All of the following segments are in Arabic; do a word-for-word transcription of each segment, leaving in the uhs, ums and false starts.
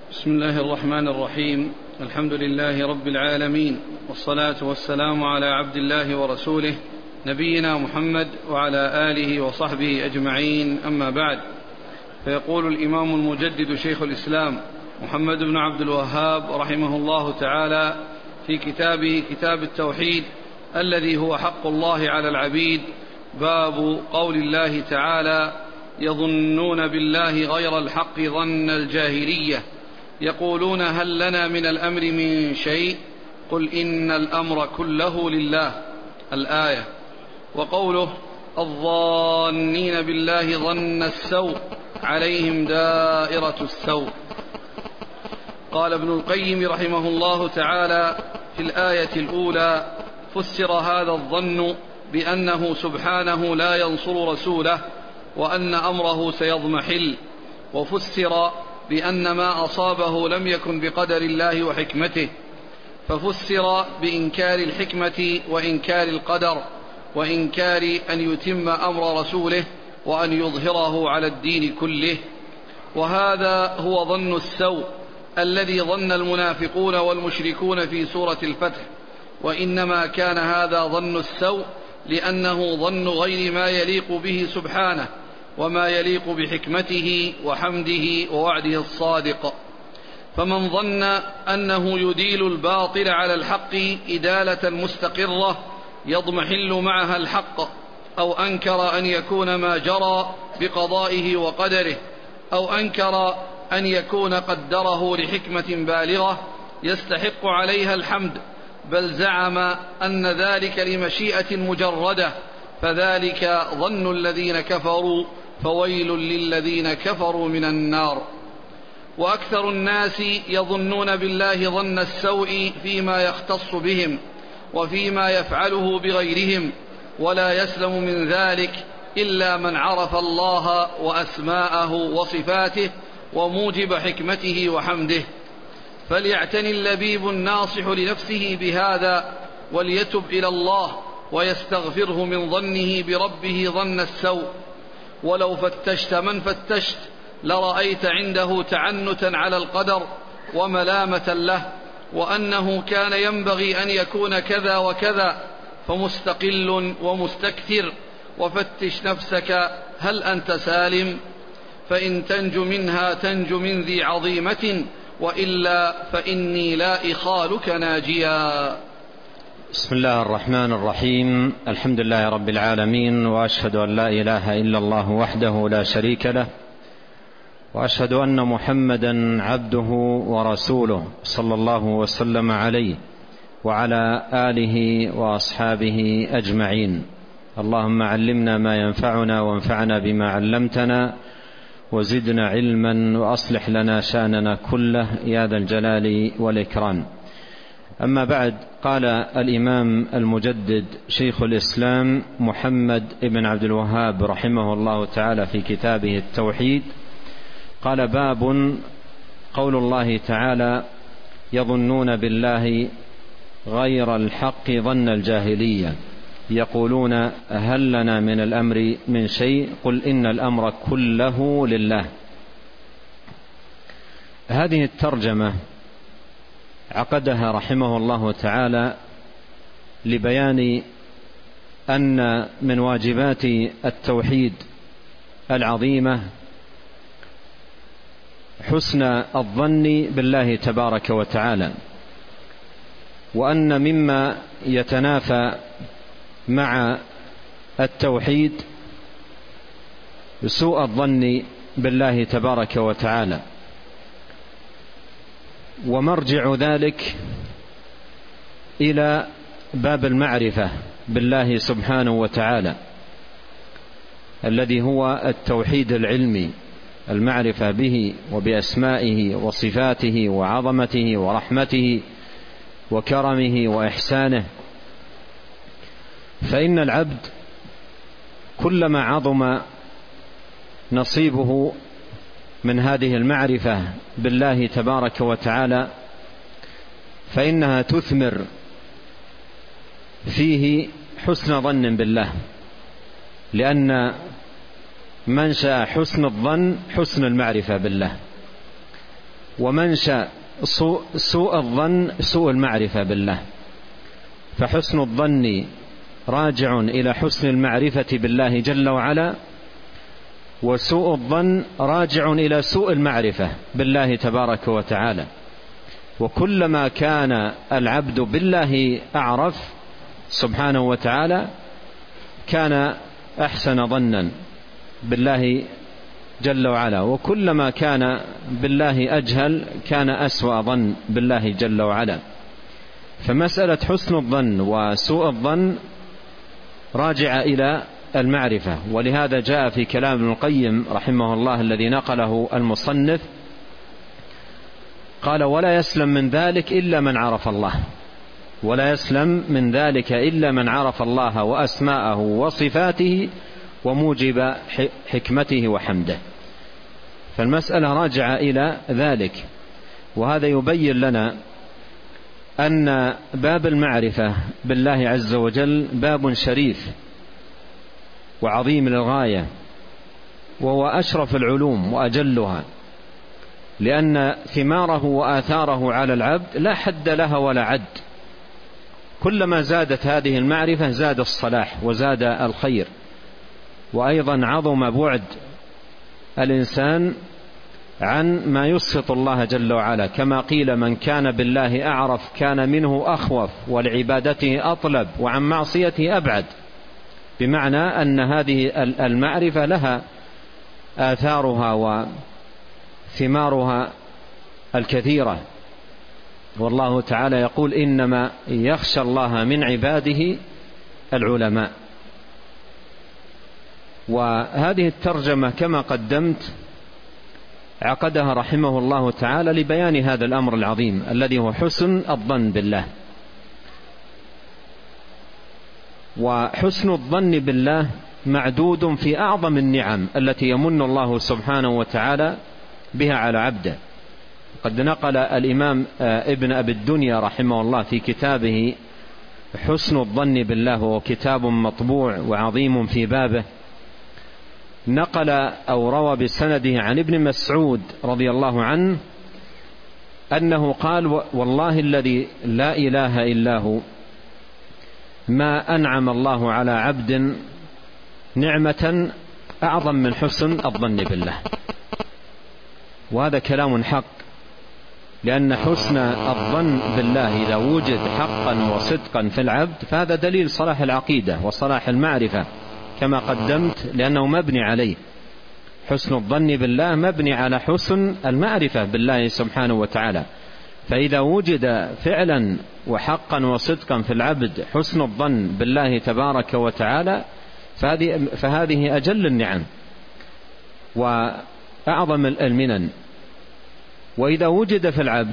بسم الله الرحمن الرحيم. الحمد لله رب العالمين، والصلاة والسلام على عبد الله ورسوله نبينا محمد وعلى آله وصحبه أجمعين، أما بعد. فيقول الإمام المجدد شيخ الإسلام محمد بن عبد الوهاب رحمه الله تعالى في كتابه كتاب التوحيد الذي هو حق الله على العبيد: باب قول الله تعالى: يظنون بالله غير الحق ظن الجاهلية، يقولون هل لنا من الأمر من شيء، قل إن الأمر كله لله. الآية. وقوله: الظانين بالله ظن السوء عليهم دائرة السوء. قال ابن القيم رحمه الله تعالى في الآية الأولى: فسر هذا الظن بأنه سبحانه لا ينصر رسوله وأن أمره سيضمحل، وفسر بأن ما أصابه لم يكن بقدر الله وحكمته، ففسر بإنكار الحكمة وإنكار القدر وإنكار أن يتم أمر رسوله وأن يظهره على الدين كله. وهذا هو ظن السوء الذي ظن المنافقون والمشركون في سورة الفتح، وإنما كان هذا ظن السوء لأنه ظن غير ما يليق به سبحانه وما يليق بحكمته وحمده ووعده الصادق. فمن ظن أنه يديل الباطل على الحق إدالة مستقرة يضمحل معها الحق، أو أنكر أن يكون ما جرى بقضائه وقدره، أو أنكر أن يكون قدره لحكمة بالغة يستحق عليها الحمد، بل زعم أن ذلك لمشيئة مجردة، فذلك ظن الذين كفروا، فويل للذين كفروا من النار. وأكثر الناس يظنون بالله ظن السوء فيما يختص بهم وفيما يفعله بغيرهم، ولا يسلم من ذلك إلا من عرف الله وأسماءه وصفاته وموجب حكمته وحمده. فليعتني اللبيب الناصح لنفسه بهذا، وليتب إلى الله ويستغفره من ظنه بربه ظن السوء. ولو فتشت من فتشت لرأيت عنده تعنتا على القدر وملامة له، وأنه كان ينبغي أن يكون كذا وكذا، فمستقل ومستكثر. وفتش نفسك هل أنت سالم؟ فإن تنج منها تنج من ذي عظيمة، وإلا فإني لا إخالك ناجيا. بسم الله الرحمن الرحيم. الحمد لله رب العالمين، وأشهد أن لا إله إلا الله وحده لا شريك له، وأشهد أن محمدا عبده ورسوله صلى الله وسلم عليه وعلى آله وأصحابه أجمعين. اللهم علمنا ما ينفعنا وانفعنا بما علمتنا وزدنا علما وأصلح لنا شأننا كله يا ذا الجلال والإكرام. أما بعد، قال الإمام المجدد شيخ الإسلام محمد بن عبد الوهاب رحمه الله تعالى في كتابه التوحيد، قال: باب قول الله تعالى: يظنون بالله غير الحق ظن الجاهلية، يقولون هل لنا من الأمر من شيء، قل إن الأمر كله لله. هذه الترجمة عقدها رحمه الله تعالى لبيان أن من واجبات التوحيد العظيمة حسن الظن بالله تبارك وتعالى، وأن مما يتنافى مع التوحيد سوء الظن بالله تبارك وتعالى، ومرجع ذلك إلى باب المعرفة بالله سبحانه وتعالى الذي هو التوحيد العلمي، المعرفة به وبأسمائه وصفاته وعظمته ورحمته وكرمه وإحسانه. فإن العبد كلما عظم نصيبه من هذه المعرفة بالله تبارك وتعالى فإنها تثمر فيه حسن ظن بالله، لأن منشأ حسن الظن حسن المعرفة بالله. ومنشأ سوء, سوء الظن سوء المعرفة بالله. فحسن الظن راجع إلى حسن المعرفة بالله جل وعلا، وسوء الظن راجع إلى سوء المعرفة بالله تبارك وتعالى. وكلما كان العبد بالله أعرف سبحانه وتعالى كان أحسن ظنا بالله جل وعلا، وكلما كان بالله أجهل كان أسوأ ظن بالله جل وعلا. فمسألة حسن الظن وسوء الظن راجع إلى المعرفة. ولهذا جاء في كلام ابن القيم رحمه الله الذي نقله المصنف قال: ولا يسلم من ذلك إلا من عرف الله، ولا يسلم من ذلك إلا من عرف الله وأسماءه وصفاته وموجب حكمته وحمده. فالمسألة راجعة إلى ذلك. وهذا يبين لنا أن باب المعرفة بالله عز وجل باب شريف وعظيم للغاية، وهو أشرف العلوم وأجلها، لأن ثماره وآثاره على العبد لا حد لها ولا عد. كلما زادت هذه المعرفة زاد الصلاح وزاد الخير، وأيضا عظم بعد الإنسان عن ما يسخط الله جل وعلا، كما قيل: من كان بالله أعرف كان منه أخوف ولعبادته أطلب وعن معصيته أبعد. بمعنى أن هذه المعرفة لها آثارها وثمارها الكثيرة. والله تعالى يقول: إنما يخشى الله من عباده العلماء. وهذه الترجمة كما قدمت عقدها رحمه الله تعالى لبيان هذا الأمر العظيم الذي هو حسن الظن بالله. وحسن الظن بالله معدود في أعظم النعم التي يمن الله سبحانه وتعالى بها على عبده. قد نقل الإمام ابن أبي الدنيا رحمه الله في كتابه حسن الظن بالله، وهو كتاب مطبوع وعظيم في بابه، نقل أو روى بسنده عن ابن مسعود رضي الله عنه أنه قال: والله الذي لا إله إلا هو ما أنعم الله على عبد نعمة أعظم من حسن الظن بالله. وهذا كلام حق، لأن حسن الظن بالله إذا وجد حقا وصدقا في العبد فهذا دليل صلاح العقيدة وصلاح المعرفة كما قدمت، لأنه مبني عليه. حسن الظن بالله مبني على حسن المعرفة بالله سبحانه وتعالى. فإذا وجد فعلا وحقا وصدقا في العبد حسن الظن بالله تبارك وتعالى فهذه, فهذه أجل النعم وأعظم المنن. وإذا وجد في العبد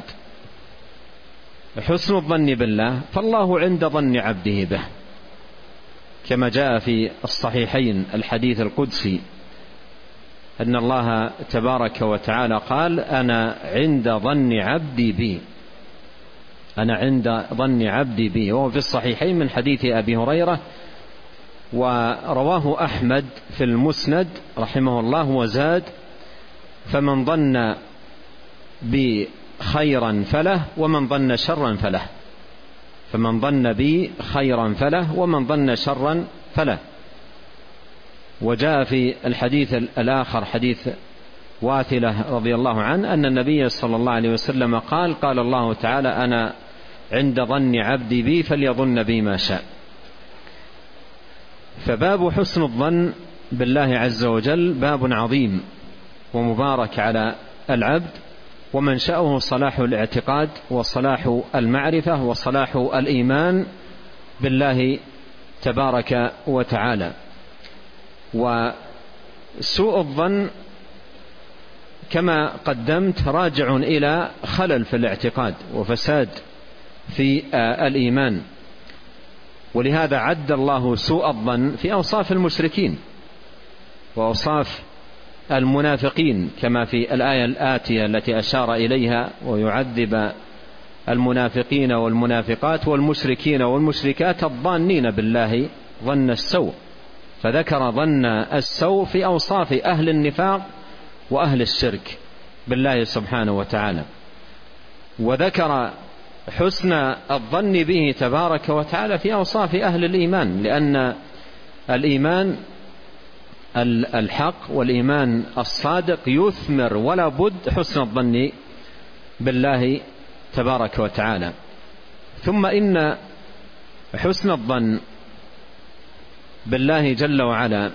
حسن الظن بالله فالله عند ظن عبده به، كما جاء في الصحيحين الحديث القدسي أن الله تبارك وتعالى قال: أنا عند ظن عبدي بي، أنا عند ظن عبدي بي. وهو في الصحيحين من حديث أبي هريرة، ورواه أحمد في المسند رحمه الله وزاد: فمن ظن بي خيرا فله ومن ظن شرا فله، فمن ظن بي خيرا فله ومن ظن شرا فله. وجاء في الحديث الآخر حديث واثلة رضي الله عنه أن النبي صلى الله عليه وسلم قال: قال الله تعالى: أنا عند ظن عبدي بي فليظن بي ما شاء. فباب حسن الظن بالله عز وجل باب عظيم ومبارك على العبد، ومنشأه صلاح الاعتقاد وصلاح المعرفة وصلاح الإيمان بالله تبارك وتعالى. وسوء الظن كما قدمت راجع إلى خلل في الاعتقاد وفساد في الإيمان. ولهذا عد الله سوء الظن في أوصاف المشركين وأوصاف المنافقين، كما في الآية الآتية التي أشار إليها: ويعذب المنافقين والمنافقات والمشركين والمشركات الظانين بالله ظن السوء. فذكر ظن السوء في أوصاف أهل النفاق وأهل الشرك، بالله سبحانه وتعالى. وذكر حسن الظن به تبارك وتعالى في أوصاف أهل الإيمان، لأن الإيمان الحق والإيمان الصادق يثمر ولا بد حسن الظن بالله تبارك وتعالى. ثم إن حسن الظن بالله جل وعلا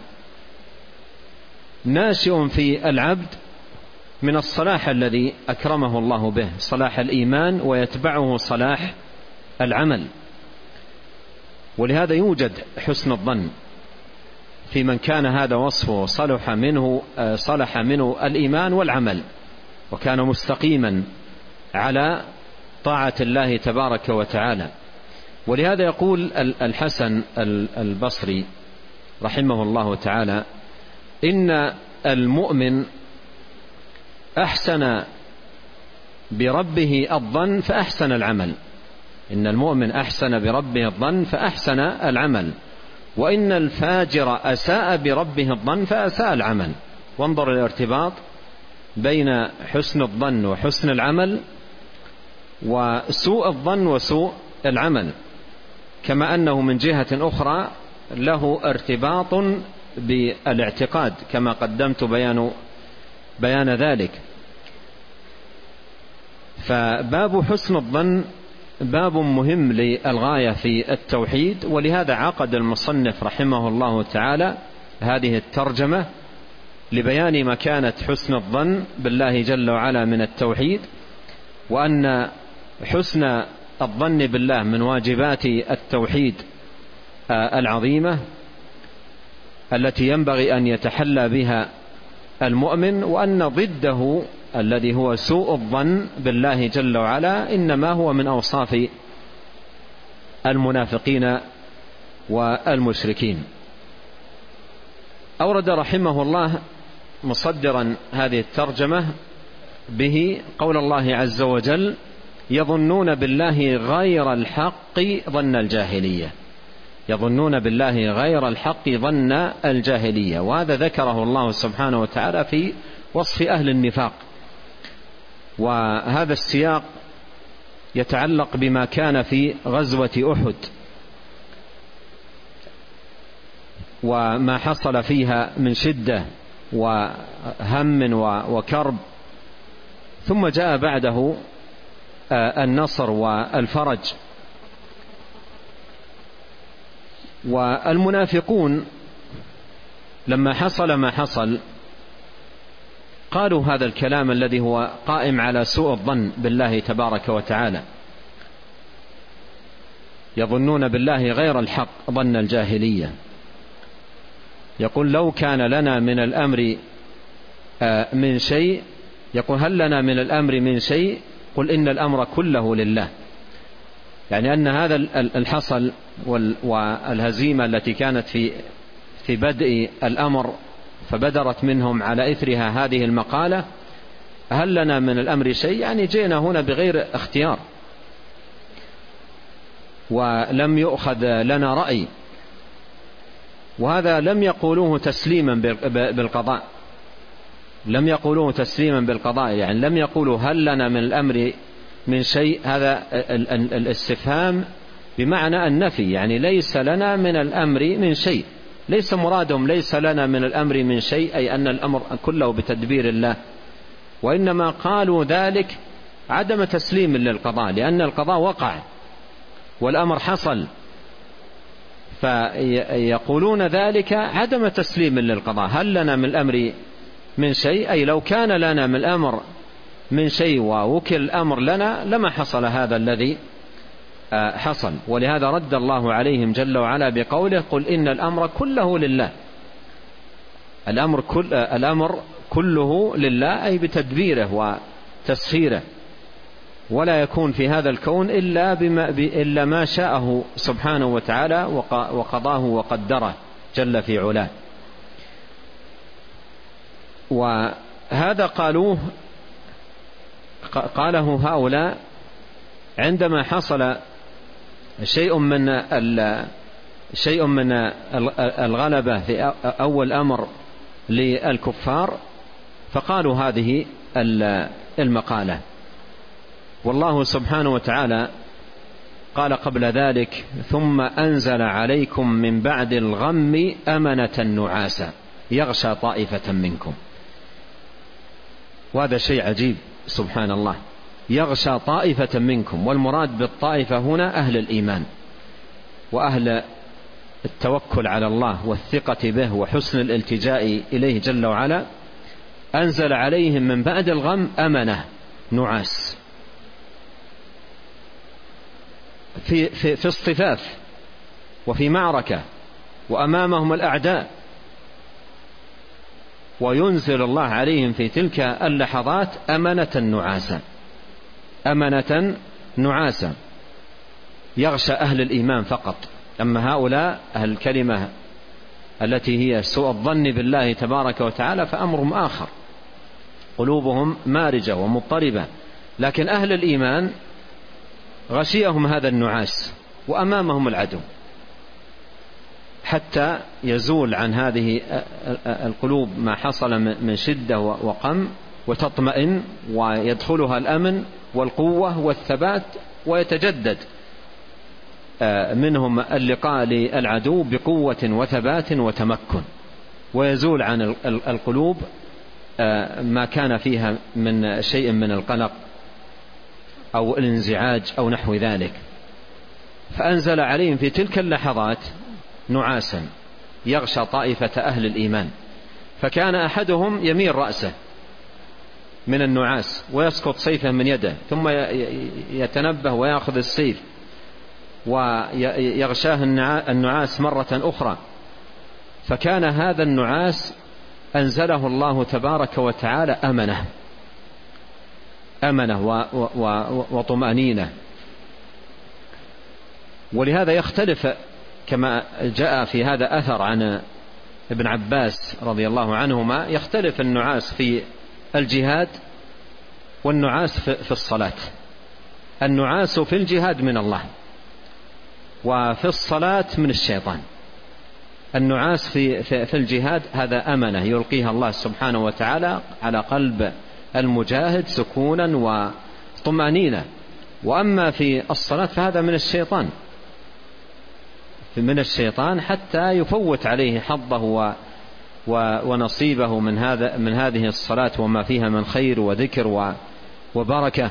ناشئ في العبد من الصلاح الذي أكرمه الله به، صلاح الإيمان ويتبعه صلاح العمل. ولهذا يوجد حسن الظن في من كان هذا وصفه صلح منه صلح منه الإيمان والعمل، وكان مستقيما على طاعة الله تبارك وتعالى. ولهذا يقول الحسن البصري رحمه الله تعالى: إن المؤمن أحسن بربه الظن فأحسن العمل. إن المؤمن أحسن بربه الظن فأحسن العمل، وإن الفاجر أساء بربه الظن فأساء العمل. وانظر الارتباط بين حسن الظن وحسن العمل، وسوء الظن وسوء العمل، كما أنه من جهة أخرى له ارتباط بالاعتقاد كما قدمت بيان بيان ذلك. فباب حسن الظن باب مهم للغاية في التوحيد، ولهذا عقد المصنف رحمه الله تعالى هذه الترجمة لبيان مكانة حسن الظن بالله جل وعلا من التوحيد، وأن حسن الظن بالله من واجبات التوحيد العظيمة التي ينبغي أن يتحلى بها المؤمن، وأن ضده الذي هو سوء الظن بالله جل وعلا إنما هو من أوصاف المنافقين والمشركين. أورد رحمه الله مصدرا هذه الترجمة به قول الله عز وجل: يظنون بالله غير الحق ظن الجاهلية. يظنون بالله غير الحق ظن الجاهلية، وهذا ذكره الله سبحانه وتعالى في وصف أهل النفاق. وهذا السياق يتعلق بما كان في غزوة أحد وما حصل فيها من شدة وهم وكرب، ثم جاء بعده النصر والفرج. والمنافقون لما حصل ما حصل قالوا هذا الكلام الذي هو قائم على سوء الظن بالله تبارك وتعالى: يظنون بالله غير الحق ظن الجاهلية. يقول: لو كان لنا من الأمر من شيء، يقول: هل لنا من الأمر من شيء؟ قل إن الأمر كله لله. يعني أن هذا الحصل والهزيمة التي كانت في في بدء الأمر فبدرت منهم على إثرها هذه المقالة: هل لنا من الأمر شيء؟ يعني جئنا هنا بغير اختيار، ولم يؤخذ لنا رأي. وهذا لم يقولوه تسليما بالقضاء، لم يقولوه تسليما بالقضاء، يعني لم يقولوا هل لنا من الأمر من شيء. هذا الاستفهام بمعنى النفي، يعني ليس لنا من الأمر من شيء. ليس مرادهم ليس لنا من الأمر من شيء أي أن الأمر كله بتدبير الله، وإنما قالوا ذلك عدم تسليم للقضاء، لأن القضاء وقع والأمر حصل، فيقولون ذلك عدم تسليم للقضاء. هل لنا من الأمر من شيء، أي لو كان لنا من الأمر من شيء ووكل الأمر لنا لما حصل هذا الذي حصل. ولهذا رد الله عليهم جل وعلا بقوله: قل إن الأمر كله لله. الأمر, كل الأمر كله لله أي بتدبيره وتسخيره، ولا يكون في هذا الكون إلا, بما إلا ما شاءه سبحانه وتعالى وقضاه وقدره جل في علاه. وهذا قالوه قاله هؤلاء عندما حصل شيء من شيء من الغلبة في أول أمر للكفار، فقالوا هذه المقالة. والله سبحانه وتعالى قال قبل ذلك: ثم أنزل عليكم من بعد الغم أمنة نعاسا يغشى طائفة منكم. وهذا شيء عجيب سبحان الله، يغشى طائفة منكم، والمراد بالطائفة هنا أهل الإيمان وأهل التوكل على الله والثقة به وحسن الالتجاء إليه جل وعلا. أنزل عليهم من بعد الغم أمنة نعاس في, في, في اصطفاف وفي معركة وأمامهم الأعداء، وينزل الله عليهم في تلك اللحظات أمنة نعاسا، أمنة نعاسا يغشى أهل الإيمان فقط. أما هؤلاء أهل الكلمة التي هي سوء الظن بالله تبارك وتعالى فأمرهم آخر، قلوبهم مارجة ومضطربة. لكن أهل الإيمان غشيهم هذا النعاس وأمامهم العدو، حتى يزول عن هذه القلوب ما حصل من شدة وقم، وتطمئن ويدخلها الأمن والقوة والثبات، ويتجدد منهم اللقاء للعدو بقوة وثبات وتمكن، ويزول عن القلوب ما كان فيها من شيء من القلق أو الانزعاج أو نحو ذلك. فأنزل عليهم في تلك اللحظات نعاسا يغشى طائفة أهل الإيمان، فكان أحدهم يميل رأسه من النعاس ويسقط سيفه من يده، ثم يتنبه ويأخذ السيف ويغشاه النعاس مرة أخرى. فكان هذا النعاس أنزله الله تبارك وتعالى أمنة أمنة وطمأنينة. ولهذا يختلف كما جاء في هذا أثر عن ابن عباس رضي الله عنهما، يختلف النعاس في الجهاد والنعاس في الصلاة. النعاس في الجهاد من الله، وفي الصلاة من الشيطان. النعاس في, في, في الجهاد هذا أمنة يلقيها الله سبحانه وتعالى على قلب المجاهد سكونا وطمأنينة. وأما في الصلاة فهذا من الشيطان من الشيطان حتى يفوت عليه حظه ونصيبه من هذا من هذه الصلاة وما فيها من خير وذكر وبركة.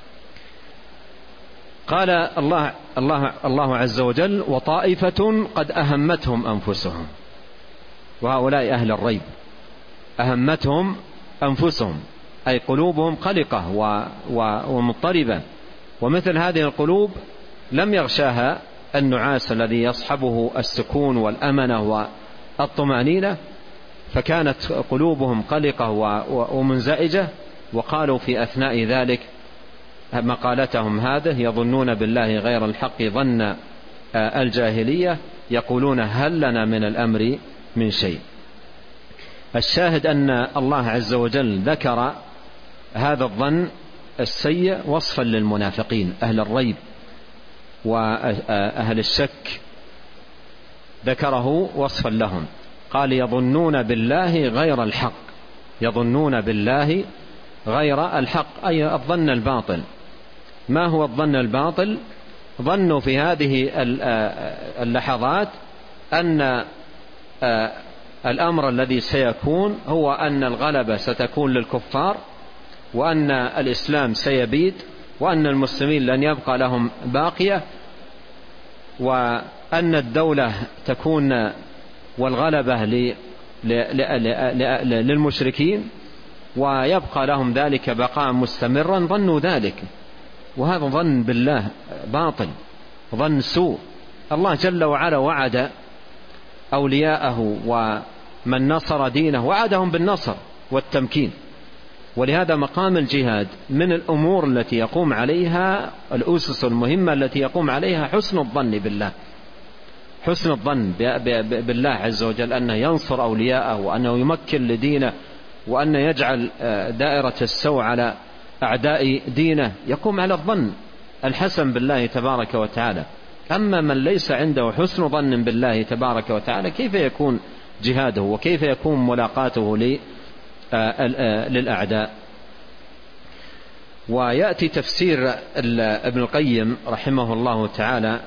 قال الله الله الله عز وجل: وطائفة قد أهمتهم أنفسهم. وهؤلاء أهل الريب أهمتهم أنفسهم، أي قلوبهم قلقة ومضطربة، ومثل هذه القلوب لم يغشاها النعاس الذي يصحبه السكون والأمنة والطمأنينة، فكانت قلوبهم قلقة ومنزعجة. وقالوا في أثناء ذلك مقالتهم هذه: يظنون بالله غير الحق ظن الجاهلية، يقولون هل لنا من الأمر من شيء. الشاهد أن الله عز وجل ذكر هذا الظن السيء وصفا للمنافقين أهل الريب وأهل الشك، ذكره وصفا لهم. قال: يظنون بالله غير الحق، يظنون بالله غير الحق، أي الظن الباطل. ما هو الظن الباطل؟ ظنوا في هذه اللحظات أن الأمر الذي سيكون هو أن الغلبة ستكون للكفار، وأن الإسلام سيبيد، وأن المسلمين لن يبقى لهم باقية، وأن الدولة تكون والغلبة للمشركين ويبقى لهم ذلك بقاء مستمرا. ظنوا ذلك، وهذا ظن بالله باطل، ظن سوء. الله جل وعلا وعد أولياءه ومن نصر دينه وعدهم بالنصر والتمكين. ولهذا مقام الجهاد من الأمور التي يقوم عليها الأسس المهمة التي يقوم عليها حسن الظن بالله، حسن الظن بالله عز وجل أنه ينصر أولياءه، وأنه يمكن لدينه، وأن يجعل دائرة السوء على أعداء دينه. يقوم على الظن الحسن بالله تبارك وتعالى. أما من ليس عنده حسن ظن بالله تبارك وتعالى كيف يكون جهاده وكيف يكون ملاقاته للأعداء؟ ويأتي تفسير ابن القيم رحمه الله تعالى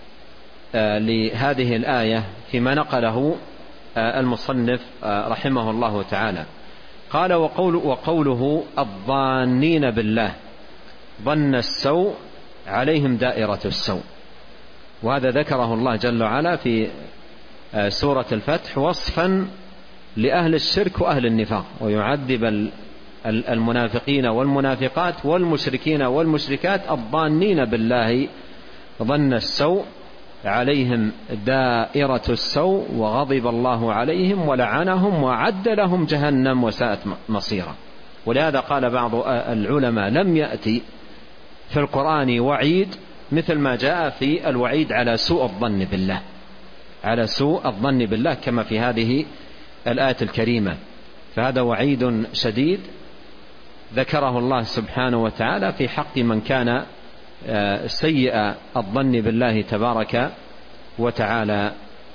لهذه الآية فيما نقله المصنف رحمه الله تعالى. قال وقول وقوله الظانين بالله ظن السوء عليهم دائرة السوء، وهذا ذكره الله جل وعلا في سورة الفتح وصفا لأهل الشرك وأهل النفاق، ويعذب المنافقين والمنافقات والمشركين والمشركات الظانين بالله ظن السوء عليهم دائرة السوء وغضب الله عليهم ولعنهم وعد لهم جهنم وساءت مصيرا. ولهذا قال بعض العلماء لم يأتي في القرآن وعيد مثل ما جاء في الوعيد على سوء الظن بالله، على سوء الظن بالله كما في هذه الآية الكريمة. فهذا وعيد شديد ذكره الله سبحانه وتعالى في حق من كان سيء الظن بالله تبارك وتعالى.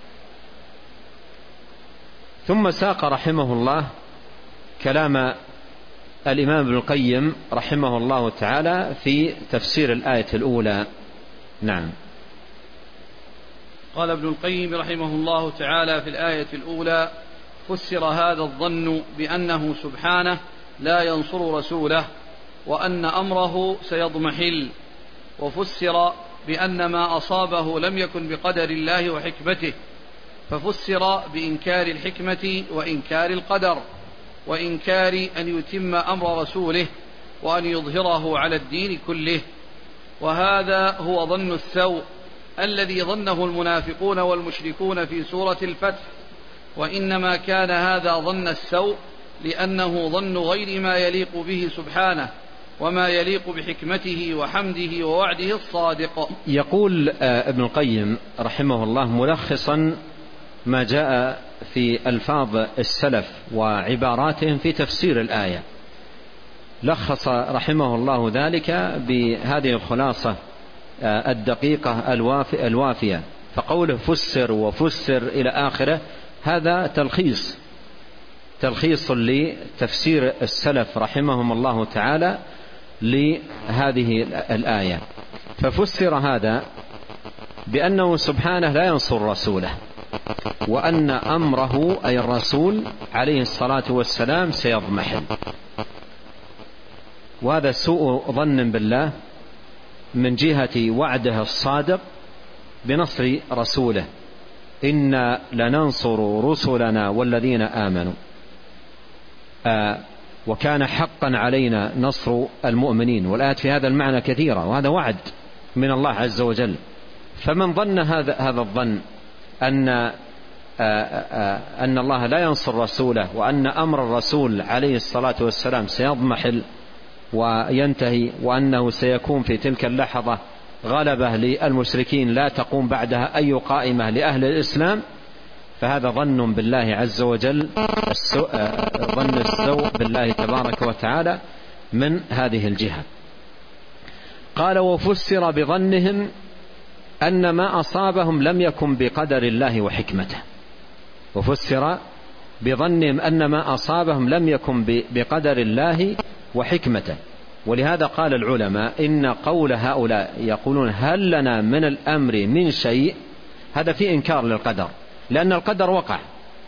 ثم ساق رحمه الله كلام الإمام ابن القيم رحمه الله تعالى في تفسير الآية الأولى. نعم. قال ابن القيم رحمه الله تعالى في الآية الأولى: فسر هذا الظن بأنه سبحانه لا ينصر رسوله وأن أمره سيضمحل، وفسر بأن ما أصابه لم يكن بقدر الله وحكمته، ففسر بإنكار الحكمة وإنكار القدر وإنكار أن يتم أمر رسوله وأن يظهره على الدين كله. وهذا هو ظن السوء الذي ظنه المنافقون والمشركون في سورة الفتح، وإنما كان هذا ظن السوء لأنه ظن غير ما يليق به سبحانه وما يليق بحكمته وحمده ووعده الصادق. يقول ابن القيم رحمه الله ملخصا ما جاء في ألفاظ السلف وعباراتهم في تفسير الآية، لخص رحمه الله ذلك بهذه الخلاصة الدقيقة الوافية، فقوله فسر وفسر إلى آخره هذا تلخيص تلخيص لتفسير السلف رحمهم الله تعالى لهذه الآية. ففسر هذا بأنه سبحانه لا ينصر رسوله، وأن أمره أي الرسول عليه الصلاة والسلام سيضمحل، وهذا سوء ظن بالله من جهة وعده الصادق بنصر رسوله: إنا لننصر رسلنا والذين آمنوا، آه وكان حقا علينا نصر المؤمنين. والآيات في هذا المعنى كثيرة، وهذا وعد من الله عز وجل. فمن ظن هذا هذا الظن أن آآ آآ أن الله لا ينصر رسوله وأن أمر الرسول عليه الصلاة والسلام سيضمحل وينتهي، وأنه سيكون في تلك اللحظة غلبة للمشركين لا تقوم بعدها أي قائمة لأهل الإسلام، فهذا ظن بالله عز وجل السوء، ظن السوء بالله تبارك وتعالى من هذه الجهة. قال وفسر بظنهم أن ما أصابهم لم يكن بقدر الله وحكمته، وفسر بظنهم أن ما أصابهم لم يكن بقدر الله وحكمته. ولهذا قال العلماء إن قول هؤلاء يقولون هل لنا من الأمر من شيء، هذا في إنكار للقدر، لأن القدر وقع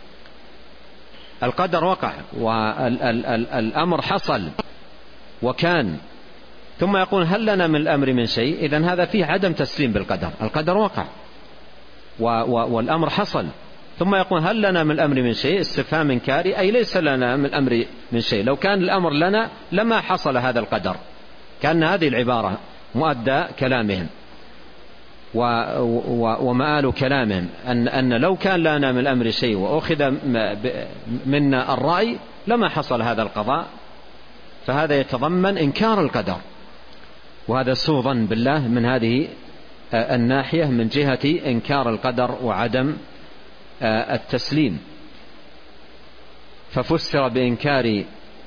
القدر وقع والأمر حصل وكان، ثم يقول هل لنا من الأمر من شيء، إذن هذا فيه عدم تسليم بالقدر. القدر وقع والأمر حصل، ثم يقول هل لنا من الأمر من شيء، استفهام إنكاري، أي ليس لنا من الأمر من شيء. لو كان الأمر لنا لما حصل هذا القدر. كأن هذه العبارة مؤدى كلامهم ومآل كلامهم أن, أن لو كان لنا من الأمر شيء وأخذ منا الرأي لما حصل هذا القضاء. فهذا يتضمن إنكار القدر، وهذا سوء ظن بالله من هذه الناحية من جهة إنكار القدر وعدم التسليم. ففسر بإنكار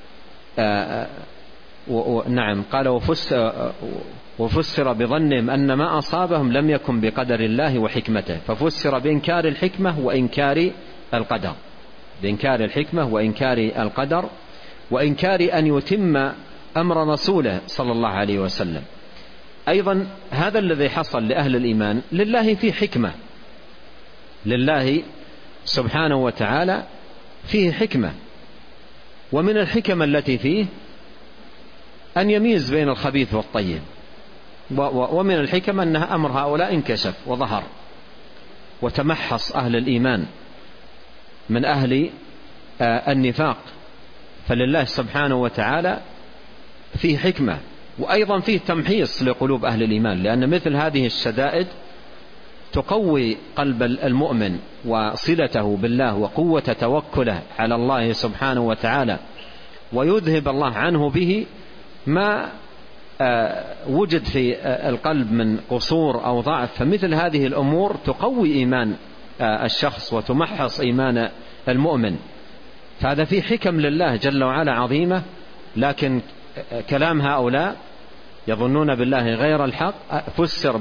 نعم قال وفسر, وفسر بظنهم أن ما أصابهم لم يكن بقدر الله وحكمته، ففسر بإنكار الحكمة وإنكار القدر، بإنكار الحكمة وإنكار القدر وإنكار أن يتم أمر رسوله صلى الله عليه وسلم. أيضا هذا الذي حصل لأهل الإيمان لله فيه حكمة، لله سبحانه وتعالى فيه حكمة، ومن الحكم التي فيه أن يميز بين الخبيث والطيب، ومن الحكم أن أمر هؤلاء انكشف وظهر وتمحص أهل الإيمان من أهل النفاق، فلله سبحانه وتعالى فيه حكمة، وأيضا فيه تمحيص لقلوب أهل الإيمان، لأن مثل هذه الشدائد تقوي قلب المؤمن وصلته بالله وقوة توكله على الله سبحانه وتعالى، ويذهب الله عنه به ما وجد في القلب من قصور أو ضعف. فمثل هذه الأمور تقوي إيمان الشخص وتمحص إيمان المؤمن، فهذا فيه حكم لله جل وعلا عظيمة. لكن كلام هؤلاء يظنون بالله غير الحق فسر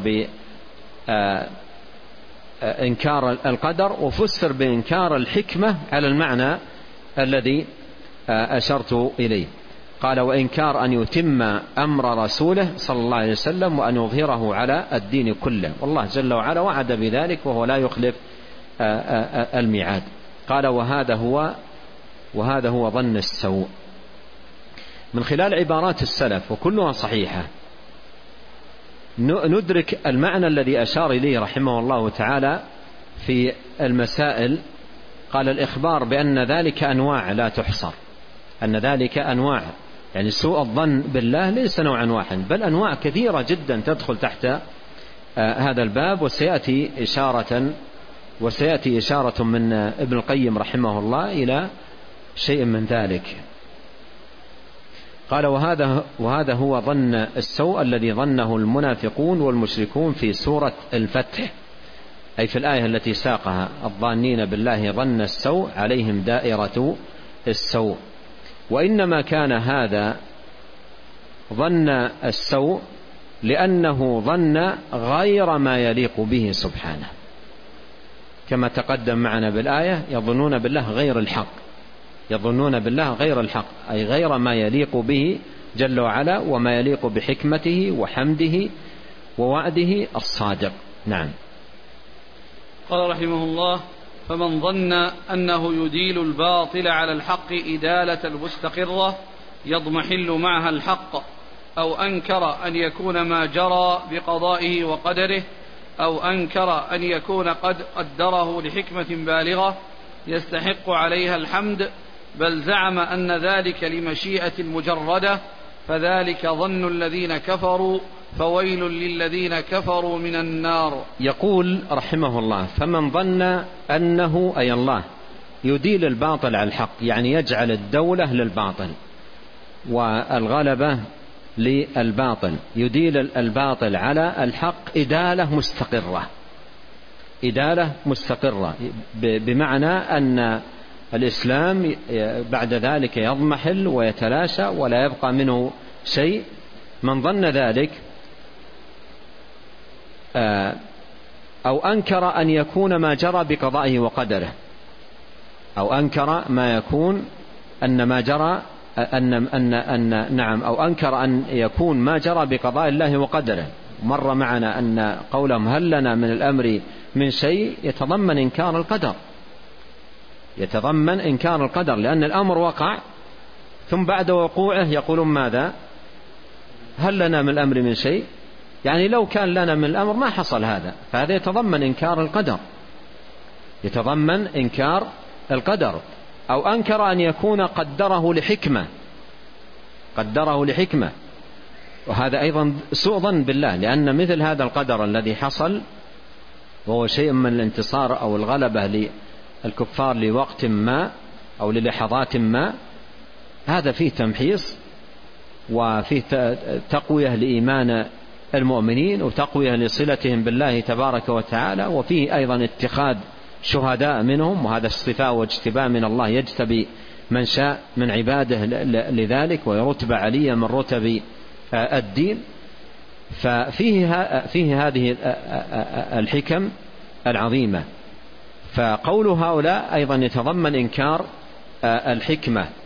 بإنكار القدر، وفسر بإنكار الحكمة على المعنى الذي أشرت إليه. قال وإنكار أن يتم أمر رسوله صلى الله عليه وسلم وأن يظهره على الدين كله، والله جل وعلا وعد بذلك وهو لا يخلف الميعاد. قال وهذا هو وهذا هو ظن السوء. من خلال عبارات السلف وكلها صحيحة ندرك المعنى الذي أشار إليه رحمه الله تعالى في المسائل. قال الإخبار بأن ذلك أنواع لا تحصر، أن ذلك أنواع، يعني سوء الظن بالله ليس نوعا واحد بل أنواع كثيرة جدا تدخل تحت هذا الباب، وسيأتي إشارة وسيأتي إشارة من ابن القيم رحمه الله إلى شيء من ذلك. قال وهذا, وهذا هو ظن السوء الذي ظنه المنافقون والمشركون في سورة الفتح، أي في الآية التي ساقها: الظانين بالله ظن السوء عليهم دائرة السوء. وإنما كان هذا ظن السوء لأنه ظن غير ما يليق به سبحانه، كما تقدم معنا بالآية: يظنون بالله غير الحق، يظنون بالله غير الحق أي غير ما يليق به جل وعلا وما يليق بحكمته وحمده ووعده الصادق. نعم. قال رحمه الله: فمن ظن أنه يديل الباطل على الحق إدالة المستقرة يضمحل معها الحق، أو أنكر أن يكون ما جرى بقضائه وقدره، أو أنكر أن يكون قد قدره لحكمة بالغة يستحق عليها الحمد، بل زعم أن ذلك لمشيئة المجردة، فذلك ظن الذين كفروا، فويل للذين كفروا من النار. يقول رحمه الله: فمن ظن أنه أي الله يديل الباطل على الحق، يعني يجعل الدولة للباطل والغلبة للباطل، يديل الباطل على الحق إدالة مستقرة، إدالة مستقرة بمعنى أن الإسلام بعد ذلك يضمحل ويتلاشى ولا يبقى منه شيء. من ظن ذلك أو أنكر أن يكون ما جرى بقضائه وقدره، أو أنكر ما يكون أن ما جرى أن أن أن نعم أو أنكر أن يكون ما جرى بقضاء الله وقدره. مر معنا أن قولهم هل لنا من الأمر من شيء يتضمن إنكار القدر، يتضمن إنكار القدر، لأن الأمر وقع ثم بعد وقوعه يقولون ماذا؟ هل لنا من الأمر من شيء، يعني لو كان لنا من الأمر ما حصل هذا، فهذا يتضمن إنكار القدر، يتضمن إنكار القدر. أو أنكر أن يكون قدره لحكمة، قدره لحكمة، وهذا أيضا سوء ظن بالله، لأن مثل هذا القدر الذي حصل وهو شيء من الانتصار أو الغلبة للكفار لوقت ما أو للحظات ما، هذا فيه تمحيص وفيه تقوية لإيمان المؤمنين وتقوية لصلتهم بالله تبارك وتعالى، وفيه أيضا اتخاذ شهداء منهم، وهذا اصطفاء واجتباء من الله، يجتبي من شاء من عباده لذلك ويرتب عليا من رتب الدين. ففيه فيه هذه الحكم العظيمة. فقول هؤلاء أيضا يتضمن إنكار الحكمة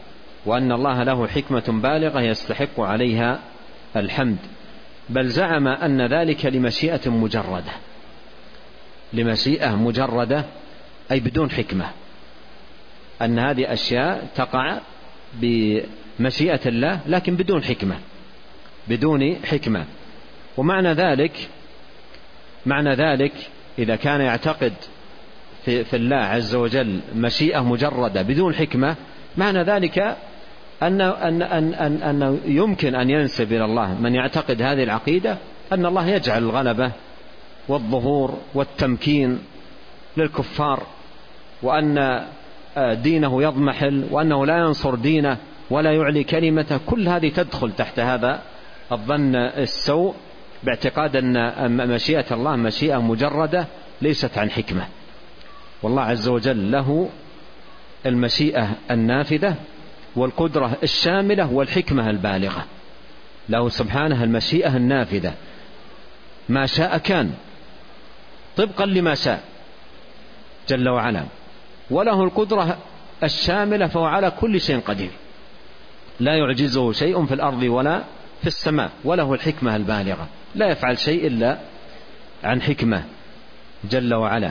وأن الله له حكمة بالغة يستحق عليها الحمد، بل زعم أن ذلك لمشيئة مجردة، لمشيئة مجردة أي بدون حكمة، أن هذه أشياء تقع بمشيئة الله لكن بدون حكمة، بدون حكمة. ومعنى ذلك معنى ذلك إذا كان يعتقد في, في الله عز وجل مشيئة مجردة بدون حكمة، معنى ذلك أن, أن, أن, أن, أن يمكن أن ينسب إلى الله من يعتقد هذه العقيدة أن الله يجعل الغلبة والظهور والتمكين للكفار، وأن دينه يضمحل، وأنه لا ينصر دينه ولا يعلي كلمته. كل هذه تدخل تحت هذا الظن السوء، باعتقاد أن مشيئة الله مشيئة مجردة ليست عن حكمة. والله عز وجل له المشيئة النافذة والقدرة الشاملة والحكمة البالغة، له سبحانه المشيئة النافذة، ما شاء كان طبقا لما شاء جل وعلا، وله القدرة الشاملة فهو على كل شيء قدير، لا يعجزه شيء في الأرض ولا في السماء، وله الحكمة البالغة، لا يفعل شيء إلا عن حكمة جل وعلا.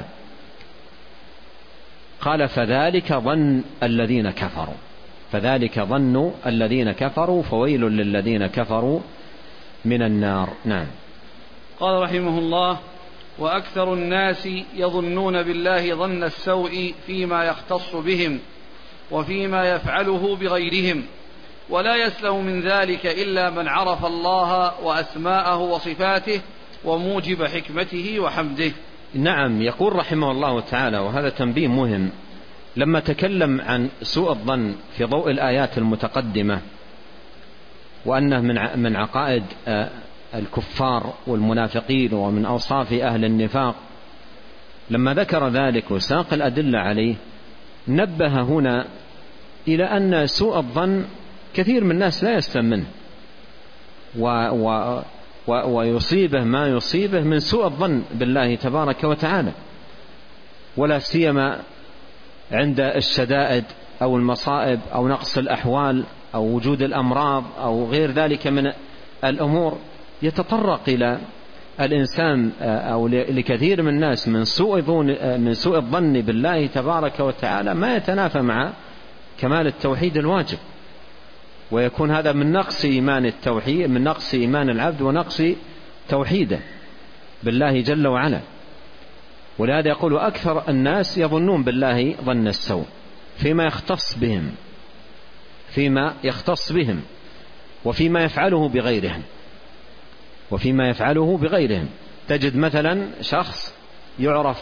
قال فذلك ظن الذين كفروا، فذلك ظن الذين كفروا فويل للذين كفروا من النار. نعم. قال رحمه الله: وأكثر الناس يظنون بالله ظن السوء فيما يختص بهم وفيما يفعله بغيرهم، ولا يسلم من ذلك إلا من عرف الله وأسماءه وصفاته وموجب حكمته وحمده. نعم. يقول رحمه الله تعالى، وهذا تنبيه مهم، لما تكلم عن سوء الظن في ضوء الآيات المتقدمة وأنه من عقائد الكفار والمنافقين ومن أوصاف أهل النفاق، لما ذكر ذلك وساق الأدلة عليه، نبه هنا إلى أن سوء الظن كثير من الناس لا يسلم منه، و و و ويصيبه ما يصيبه من سوء الظن بالله تبارك وتعالى، ولا سيما عند الشدائد أو المصائب أو نقص الأحوال أو وجود الأمراض أو غير ذلك من الأمور، يتطرق إلى الإنسان أو لكثير من الناس من سوء ظن من سوء الظن بالله تبارك وتعالى ما يتنافى مع كمال التوحيد الواجب، ويكون هذا من نقص إيمان التوحيد، من نقص إيمان العبد ونقص توحيده بالله جل وعلا. ولهذا يقول أكثر الناس يظنون بالله ظن السوء فيما يختص بهم، فيما يختص بهم وفيما يفعله بغيرهم، وفيما يفعله بغيرهم. تجد مثلا شخص يعرف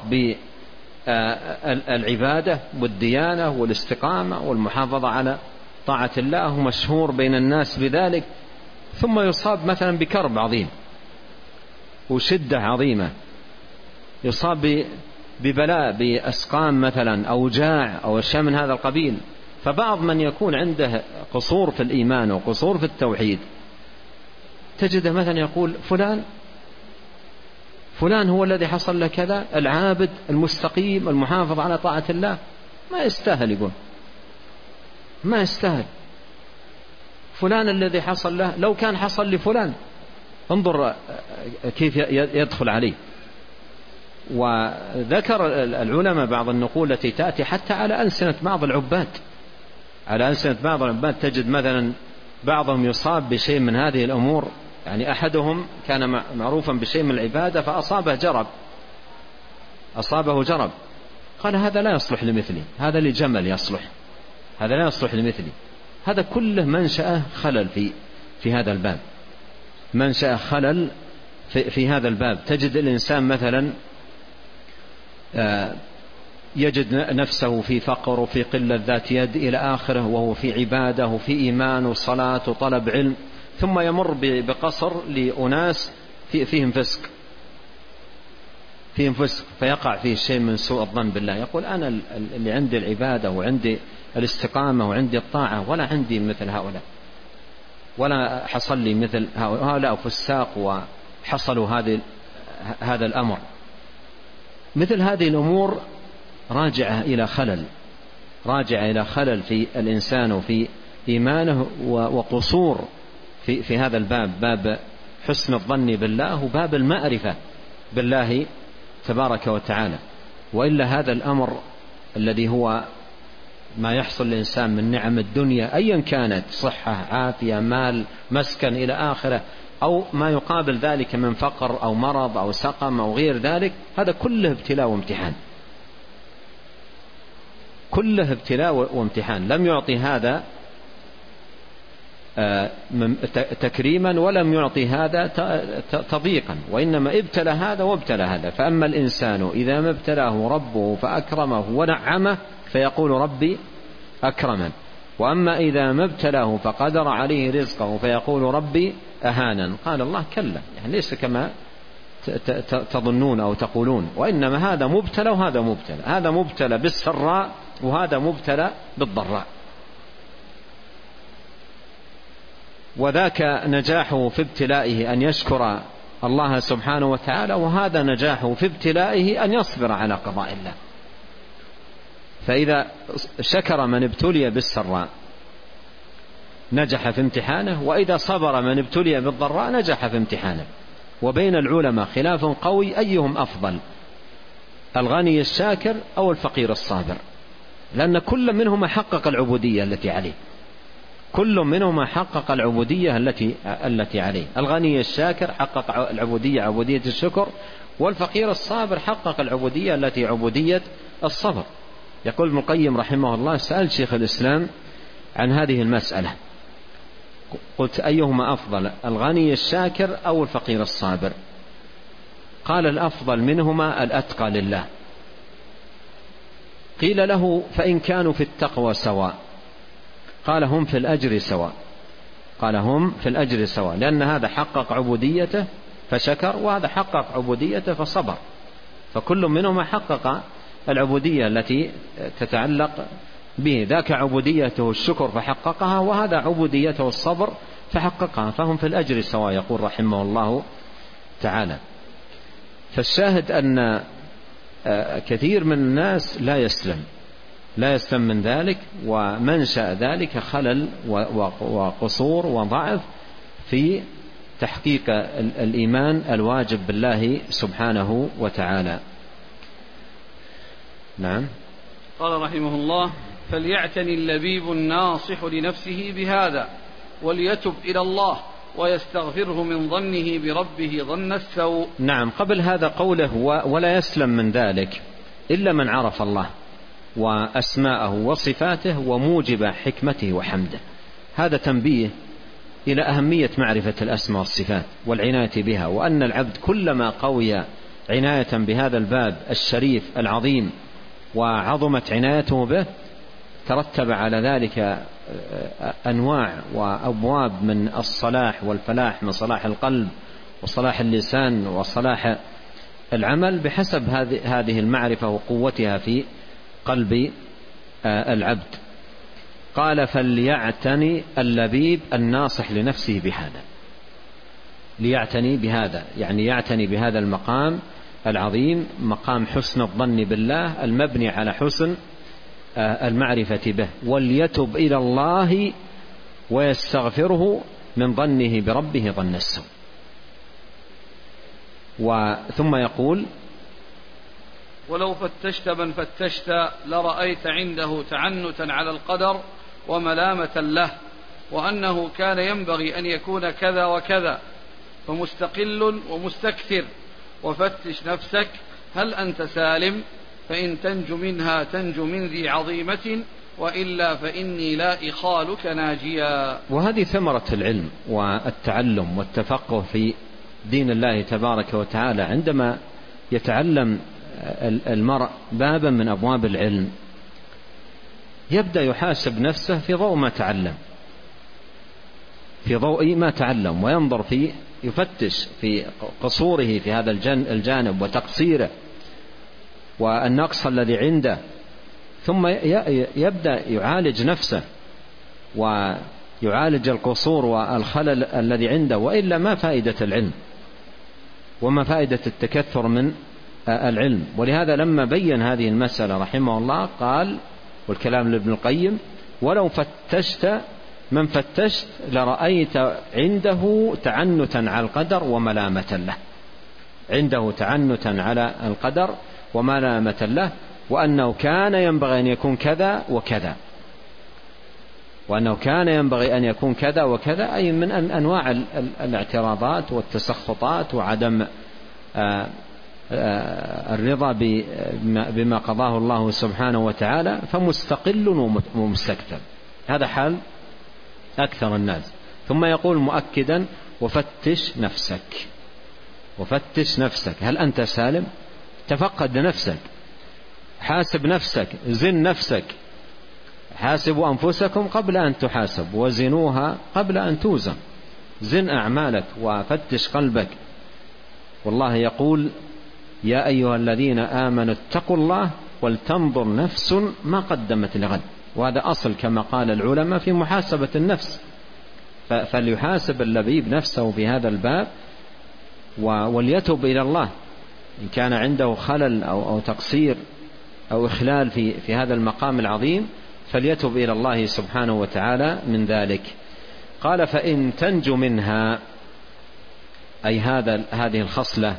بالعبادة والديانة والاستقامة والمحافظة على طاعة الله ومشهور بين الناس بذلك، ثم يصاب مثلا بكرب عظيم وشدة عظيمة، يصاب ببلاء بأسقام مثلا أو جاع أو أشياء من هذا القبيل. فبعض من يكون عنده قصور في الإيمان وقصور في التوحيد تجده مثلا يقول فلان فلان هو الذي حصل له كذا، العابد المستقيم المحافظ على طاعة الله، ما يستاهل، يقول ما يستاهل. فلان الذي حصل له لو كان حصل لفلان، انظر كيف يدخل عليه. وذكر العلماء بعض النقول التي تأتي حتى على ألسنة بعض العباد، على ألسنة بعض العباد تجد مثلا بعضهم يصاب بشيء من هذه الأمور، يعني أحدهم كان معروفا بشيء من العبادة فأصابه جرب، أصابه جرب، قال هذا لا يصلح لمثلي، هذا لجمل يصلح، هذا لا يصلح لمثلي. هذا كله منشأه خلل في في هذا الباب، منشأه خلل في, في هذا الباب. تجد الإنسان مثلا يجد نفسه في فقر وفي قلة ذات يد إلى آخره، وهو في عبادة وفي إيمان وصلاة وطلب علم، ثم يمر بقصر لأناس فيهم فسق فيهم فسق فيقع فيه شيء من سوء الظن بالله، يقول أنا اللي عندي العبادة وعندي الاستقامة وعندي الطاعة ولا عندي مثل هؤلاء، ولا حصل لي مثل هؤلاء فساق وحصلوا هذه هذا الأمر. مثل هذه الأمور راجعة إلى خلل، راجعة إلى خلل في الإنسان وفي إيمانه وقصور في, في هذا الباب، باب حسن الظن بالله وباب المعرفة بالله تبارك وتعالى. وإلا هذا الأمر الذي هو ما يحصل للإنسان من نعم الدنيا أيا كانت، صحة، عافية، مال، مسكن إلى آخره، أو ما يقابل ذلك من فقر أو مرض أو سقم أو غير ذلك، هذا كله ابتلاء وامتحان، كله ابتلاء وامتحان. لم يعطي هذا تكريما ولم يعطي هذا تضييقا، وإنما ابتلى هذا وابتلى هذا. فأما الإنسان إذا ما ابتلاه ربه فأكرمه ونعمه فيقول ربي أكرمن، وأما إذا ما ابتلاه فقدر عليه رزقه فيقول ربي أهانا. قال الله كلا، يعني ليس كما تظنون أو تقولون، وإنما هذا مبتلى وهذا مبتلى، هذا مبتلى بالسراء وهذا مبتلى بالضراء. وذاك نجاحه في ابتلائه أن يشكر الله سبحانه وتعالى، وهذا نجاحه في ابتلائه أن يصبر على قضاء الله. فإذا شكر من ابتلي بالسراء نجح في امتحانه، وإذا صبر من ابتلي بالضراء نجح في امتحانه. وبين العلماء خلاف قوي أيهم أفضل، الغني الشاكر أو الفقير الصابر، لأن كل منهما حقق العبودية التي عليه، كل منهما حقق العبودية التي التي عليه. الغني الشاكر حقق العبودية عبودية الشكر، والفقير الصابر حقق العبودية التي عبودية الصبر. يقول ابن القيم رحمه الله: سأل شيخ الإسلام عن هذه المسألة، قلت أيهما أفضل، الغني الشاكر أو الفقير الصابر؟ قال: الأفضل منهما الأتقى لله. قيل له: فإن كانوا في التقوى سواء؟ قال: هم في الأجر سواء. قال: هم في الأجر سواء، لأن هذا حقق عبوديته فشكر، وهذا حقق عبوديته فصبر، فكل منهما حقق العبودية التي تتعلق به، ذاك عبوديته الشكر فحققها، وهذا عبوديته الصبر فحققها، فهم في الأجر سواء، يقول رحمه الله تعالى. فالشاهد أن كثير من الناس لا يسلم لا يسلم من ذلك، ومنشأ ذلك خلل وقصور وضعف في تحقيق الإيمان الواجب بالله سبحانه وتعالى. نعم. قال رحمه الله: فليعتني اللبيب الناصح لنفسه بهذا، وليتب إلى الله ويستغفره من ظنه بربه ظن السوء. نعم. قبل هذا قوله: ولا يسلم من ذلك إلا من عرف الله وأسماءه وصفاته وموجب حكمته وحمده. هذا تنبيه إلى أهمية معرفة الأسماء والصفات والعناية بها، وأن العبد كلما قوي عناية بهذا الباب الشريف العظيم وعظمت عنايته به، ترتب على ذلك أنواع وأبواب من الصلاح والفلاح، من صلاح القلب وصلاح اللسان وصلاح العمل بحسب هذه المعرفة وقوتها في قلب العبد. قال: فليعتني اللبيب الناصح لنفسه بهذا. ليعتني بهذا يعني يعتني بهذا المقام العظيم، مقام حسن الظن بالله المبني على حسن المعرفة به، وليتب إلى الله ويستغفره من ظنه بربه ظن السوء. وثم يقول: ولو فتشت من فتشت لرأيت عنده تعنتا على القدر وملامة له، وأنه كان ينبغي أن يكون كذا وكذا، فمستقل ومستكثر. وفتش نفسك هل أنت سالم، فإن تنج منها تنج من ذي عظيمة، وإلا فإني لا إخالك ناجيا. وهذه ثمرة العلم والتعلم والتفقه في دين الله تبارك وتعالى. عندما يتعلم المرء بابا من أبواب العلم يبدأ يحاسب نفسه في ضوء ما تعلم في ضوء ما تعلم وينظر فيه، يفتش في قصوره في هذا الجانب وتقصيره والنقص الذي عنده، ثم يبدأ يعالج نفسه ويعالج القصور والخلل الذي عنده، وإلا ما فائدة العلم وما فائدة التكثر من العلم. ولهذا لما بين هذه المسألة رحمه الله قال، والكلام لابن القيم: ولو فتشت من فتشت لرأيت عنده تعنتا على القدر وملامة له، عنده تعنتا على القدر وملامة له، وأنه كان ينبغي أن يكون كذا وكذا، وأنه كان ينبغي أن يكون كذا وكذا، أي من أنواع الاعتراضات والتسخطات وعدم الرضا بما قضاه الله سبحانه وتعالى، فمستقل ومستكثر. هذا حال أكثر الناس. ثم يقول مؤكدا: وفتش نفسك، وفتش نفسك، هل أنت سالم؟ تفقد نفسك، حاسب نفسك، زن نفسك، حاسبوا أنفسكم قبل أن تحاسب وزنوها قبل أن توزن. زن أعمالك وفتش قلبك. والله يقول: يا أيها الذين آمنوا اتقوا الله ولتنظر نفس ما قدمت لغد. وهذا أصل كما قال العلماء في محاسبة النفس، فليحاسب اللبيب نفسه في هذا الباب وليتوب إلى الله إن كان عنده خلل أو, أو تقصير أو إخلال في, في هذا المقام العظيم، فليتوب إلى الله سبحانه وتعالى من ذلك. قال: فإن تنجو منها، أي هذا هذه الخصلة.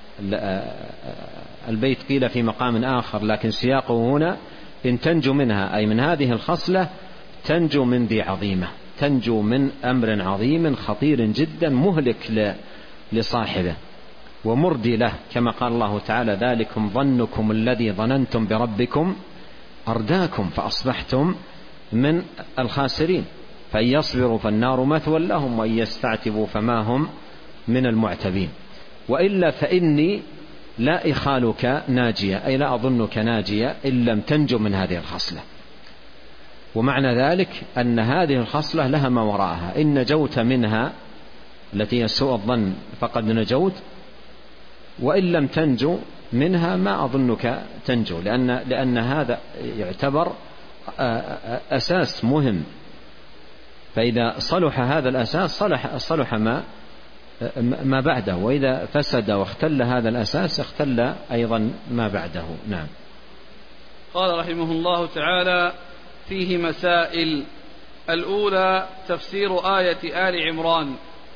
البيت قيل في مقام آخر لكن سياقه هنا: إن تنجو منها، أي من هذه الخصلة تنجو من ذي عظيمة، تنجو من أمر عظيم خطير جدا مهلك لصاحبه ومردي له، كما قال الله تعالى: ذلكم ظنكم الذي ظننتم بربكم أرداكم فأصبحتم من الخاسرين، فإن يصبروا فالنار مثوى لهم وإن يستعتبوا فما هم من المعتبين، وإلا فإني لا إخالك ناجية، أي لا أظنك ناجية إن لم تنجو من هذه الخصلة. ومعنى ذلك أن هذه الخصلة لها ما وراءها، إن نجوت منها التي هي سوء الظن فقد نجوت، وإن لم تنجو منها ما أظنك تنجو، لأن, لأن هذا يعتبر أساس مهم، فإذا صلح هذا الأساس صلح, صلح ما ما بعده، وإذا فسد واختل هذا الأساس اختل أيضا ما بعده. نعم. قال رحمه الله تعالى: فيه مسائل. الأولى تفسير آية آل عمران.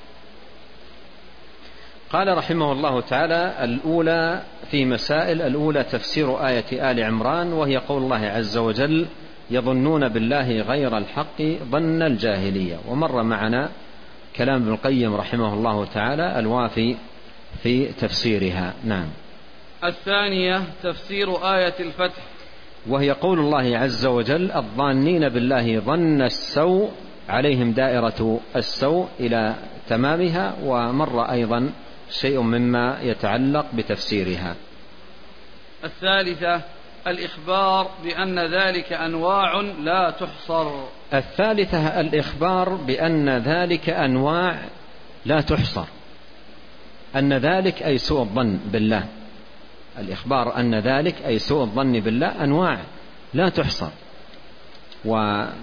قال رحمه الله تعالى: الأولى في مسائل. الأولى تفسير آية آل عمران، وهي قول الله عز وجل: يظنون بالله غير الحق ظن الجاهلية. ومر معنا كلام ابن القيم رحمه الله تعالى الوافي في تفسيرها. نعم. الثانية تفسير آية الفتح، وهي قول الله عز وجل: الظانين بالله ظن السوء عليهم دائرة السوء إلى تمامها. ومر أيضا شيء مما يتعلق بتفسيرها. الثالثة الإخبار بأن ذلك أنواع لا تحصر. الثالثة الإخبار بأن ذلك أنواع لا تحصر. أن ذلك أي سوء الظن بالله، الإخبار أن ذلك أي سوء الظن بالله أنواع لا تحصر، و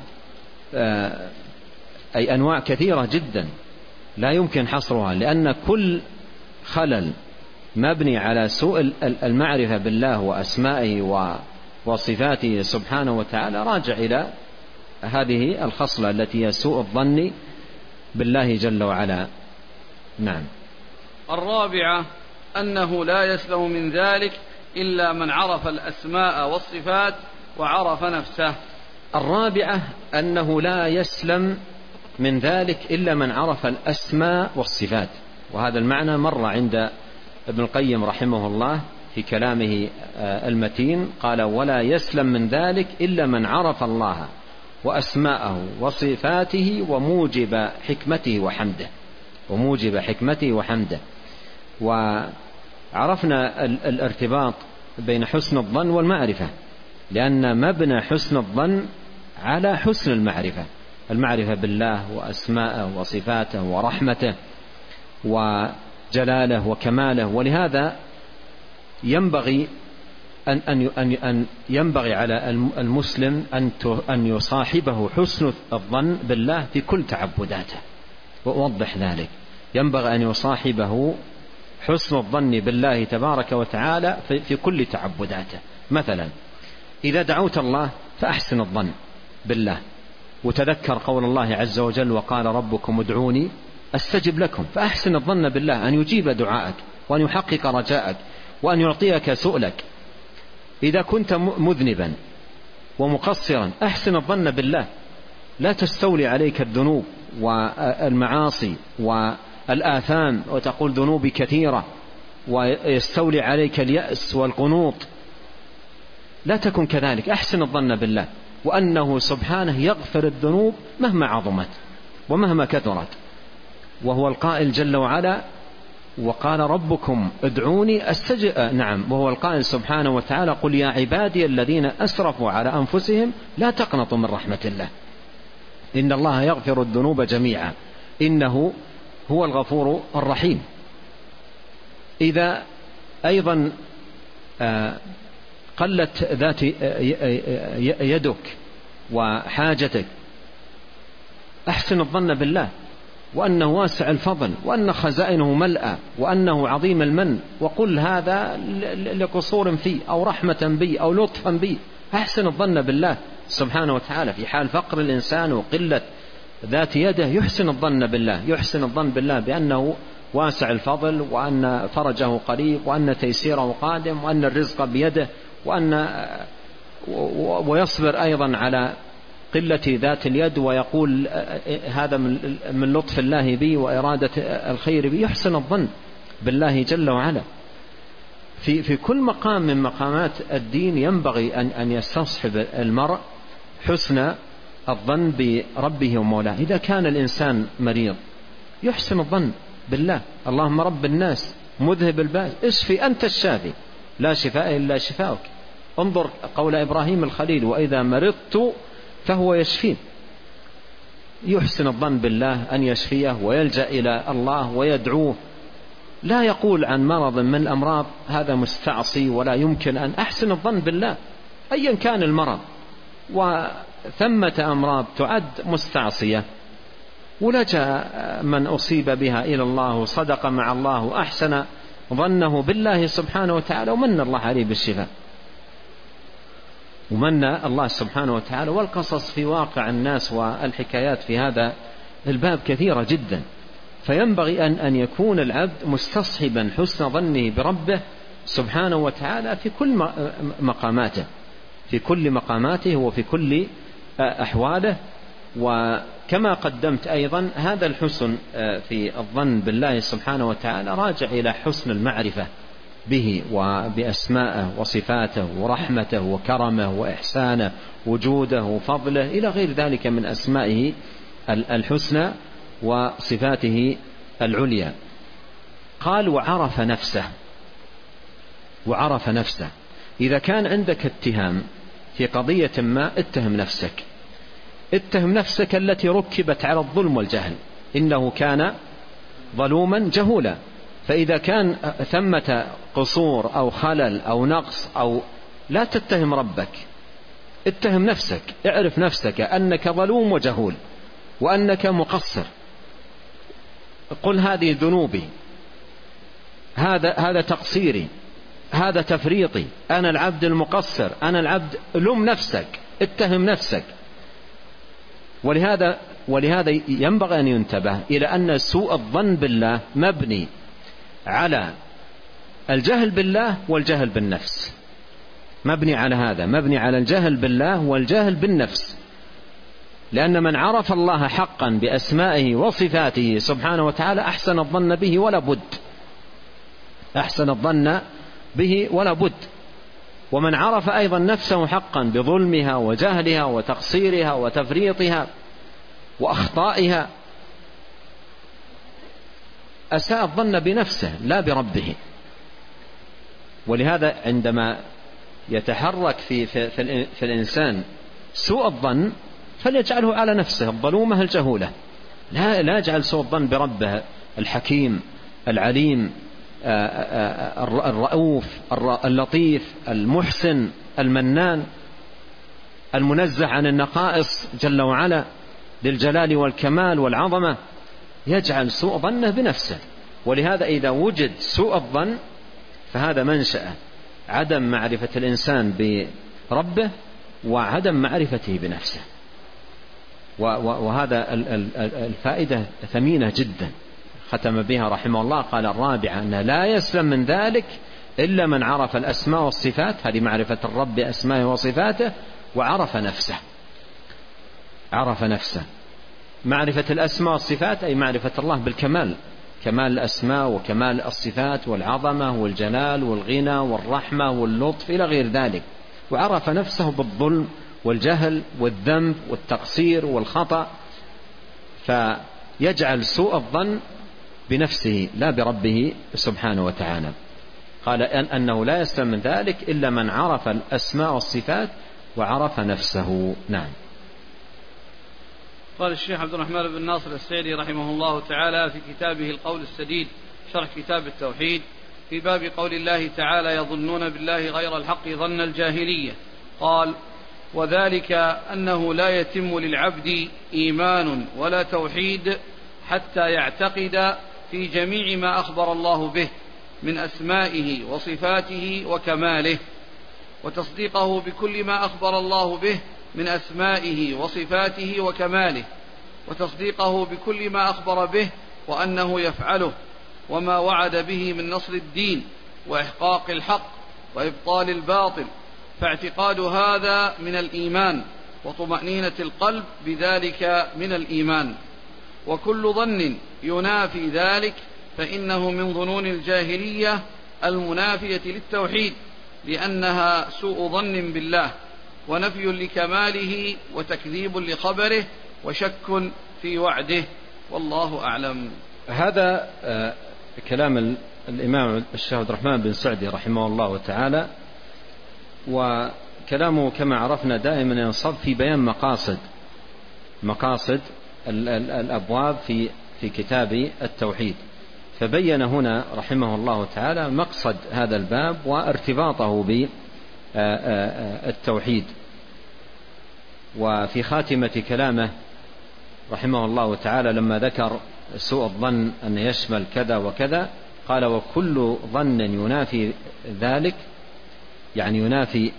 أي أنواع كثيرة جدا لا يمكن حصرها، لأن كل خلل مبني على سوء المعرفة بالله وأسمائه وصفاته سبحانه وتعالى راجع إلى هذه الخصلة التي هي سوء الظن بالله جل وعلا. نعم. الرابعة أنه لا يسلم من ذلك إلا من عرف الأسماء والصفات وعرف نفسه. الرابعة أنه لا يسلم من ذلك إلا من عرف الأسماء والصفات، وهذا المعنى مر عند ابن القيم رحمه الله في كلامه المتين، قال: ولا يسلم من ذلك إلا من عرف الله وأسماءه وصفاته وموجب حكمته وحمده وموجب حكمته وحمده. وعرفنا الارتباط بين حسن الظن والمعرفة، لأن مبنى حسن الظن على حسن المعرفة، المعرفة بالله وأسماءه وصفاته ورحمته وجلاله وكماله. ولهذا ينبغي أن, أن, أن, أن ينبغي على المسلم أن, أن يصاحبه حسن الظن بالله في كل تعبداته. وأوضح ذلك: ينبغي أن يصاحبه حسن الظن بالله تبارك وتعالى في, في كل تعبداته. مثلا إذا دعوت الله فأحسن الظن بالله وتذكر قول الله عز وجل وقال ربكم ادعوني أستجب لكم، فأحسن الظن بالله أن يجيب دعاءك وأن يحقق رجاءك وأن يعطيك سؤلك. إذا كنت مذنبا ومقصرا أحسن الظن بالله، لا تستولي عليك الذنوب والمعاصي والآثام وتقول ذنوبي كثيرة ويستولي عليك اليأس والقنوط، لا تكن كذلك. أحسن الظن بالله وأنه سبحانه يغفر الذنوب مهما عظمت ومهما كثرت، وهو القائل جل وعلا وقال ربكم ادعوني أستجب. نعم، وهو القائل سبحانه وتعالى قل يا عبادي الذين أسرفوا على أنفسهم لا تقنطوا من رحمة الله إن الله يغفر الذنوب جميعا إنه هو الغفور الرحيم. إذا أيضا قلت ذات يدك وحاجتك أحسن الظن بالله وأنه واسع الفضل وأن خزائنه ملأى وأنه عظيم المن، وقل هذا لقصور فيه أو رحمة بي أو لطفا بي. أحسن الظن بالله سبحانه وتعالى في حال فقر الإنسان وقلة ذات يده، يحسن الظن بالله، يحسن الظن بالله بأنه واسع الفضل وأن فرجه قريب وأن تيسيره قادم وأن الرزق بيده، وأن ويصبر أيضا على قلة ذات اليد ويقول هذا من لطف الله بي وإرادة الخير بي. يحسن الظن بالله جل وعلا في في كل مقام من مقامات الدين. ينبغي أن أن يستصحب المرء حسن الظن بربه ومولاه. إذا كان الإنسان مريض يحسن الظن بالله، اللهم رب الناس مذهب الباس اشفي أنت الشافي لا شفاء إلا شفاؤك. انظر قول إبراهيم الخليل وإذا مرضت فهو يشفين. يحسن الظن بالله أن يشفيه ويلجأ إلى الله ويدعوه، لا يقول عن مرض من الأمراض هذا مستعصي ولا يمكن أن. أحسن الظن بالله أيا كان المرض، وثمة أمراض تعد مستعصية ولجأ من أصيب بها إلى الله وصدق مع الله وأحسن ظنه بالله سبحانه وتعالى ومن الله عليه بالشفاء، ومن الله سبحانه وتعالى. والقصص في واقع الناس والحكايات في هذا الباب كثيرة جدا. فينبغي أن أن يكون العبد مستصحبا حسن ظنه بربه سبحانه وتعالى في كل مقاماته، في كل مقاماته وفي كل أحواله. وكما قدمت أيضا هذا الحسن في الظن بالله سبحانه وتعالى راجع إلى حسن المعرفة به وبأسمائه وصفاته ورحمته وكرمه وإحسانه وجوده وفضله إلى غير ذلك من أسمائه الحسنى وصفاته العليا. قال وعرف نفسه، وعرف نفسه. إذا كان عندك اتهام في قضية ما اتهم نفسك، اتهم نفسك التي ركبت على الظلم والجهل، إنه كان ظلوما جهولا. فإذا كان ثمة قصور أو خلل أو نقص أو لا تتهم ربك، اتهم نفسك. اعرف نفسك أنك ظلوم وجهول وأنك مقصر. قل هذه ذنوبي، هذا هذا تقصيري، هذا تفريطي، أنا العبد المقصر، أنا العبد. لوم نفسك، اتهم نفسك. ولهذا ولهذا ينبغي أن ينتبه إلى أن سوء الظن بالله مبني على الجهل بالله والجهل بالنفس. مبني على هذا، مبني على الجهل بالله والجهل بالنفس. لأن من عرف الله حقا بأسمائه وصفاته سبحانه وتعالى أحسن الظن به ولا بد، أحسن الظن به ولا بد. ومن عرف أيضا نفسه حقا بظلمها وجهلها وتقصيرها وتفريطها وأخطائها أساء الظن بنفسه لا بربه. ولهذا عندما يتحرك في, في, في, في الإنسان سوء الظن فليجعله على نفسه الظلومة الجهولة، لا, لا يجعل سوء الظن بربه الحكيم العليم الرؤوف اللطيف المحسن المنان المنزه عن النقائص جل وعلا للجلال والكمال والعظمة. يجعل سوء ظنه بنفسه. ولهذا إذا وجد سوء الظن فهذا منشأ عدم معرفة الإنسان بربه وعدم معرفته بنفسه. وهذا الفائدة ثمينة جدا ختم بها رحمه الله. قال الرابعة أن لا يسلم من ذلك إلا من عرف الأسماء والصفات، هذه معرفة الرب بأسمائه وصفاته، وعرف نفسه. عرف نفسه. معرفة الأسماء والصفات أي معرفة الله بالكمال، كمال الأسماء وكمال الصفات والعظمة والجلال والغنى والرحمة واللطف إلى غير ذلك. وعرف نفسه بالظلم والجهل والذنب والتقصير والخطأ، فيجعل سوء الظن بنفسه لا بربه سبحانه وتعالى. قال أن أنه لا يسلم من ذلك إلا من عرف الأسماء والصفات وعرف نفسه. نعم. قال الشيخ عبد الرحمن بن ناصر السعدي رحمه الله تعالى في كتابه القول السديد شرح كتاب التوحيد في باب قول الله تعالى يظنون بالله غير الحق ظن الجاهلية، قال: وذلك أنه لا يتم للعبد إيمان ولا توحيد حتى يعتقد في جميع ما أخبر الله به من أسمائه وصفاته وكماله، وتصديقه بكل ما أخبر الله به من أسمائه وصفاته وكماله، وتصديقه بكل ما أخبر به وأنه يفعله، وما وعد به من نصر الدين وإحقاق الحق وإبطال الباطل، فاعتقاد هذا من الإيمان، وطمأنينة القلب بذلك من الإيمان. وكل ظن ينافي ذلك فإنه من ظنون الجاهلية المنافية للتوحيد، لأنها سوء ظن بالله ونفي لكماله وتكذيب لخبره وشك في وعده، والله أعلم. هذا كلام الإمام الشيخ عبد الرحمن بن سعدي رحمه الله تعالى، وكلامه كما عرفنا دائما ينصب في بيان مقاصد مقاصد الأبواب في في كتاب التوحيد. فبين هنا رحمه الله تعالى مقصد هذا الباب وارتباطه بالتوحيد. وفي خاتمة كلامه رحمه الله تعالى لما ذكر سوء الظن أن يشمل كذا وكذا، قال: وكل ظن ينافي ذلك، يعني ينافي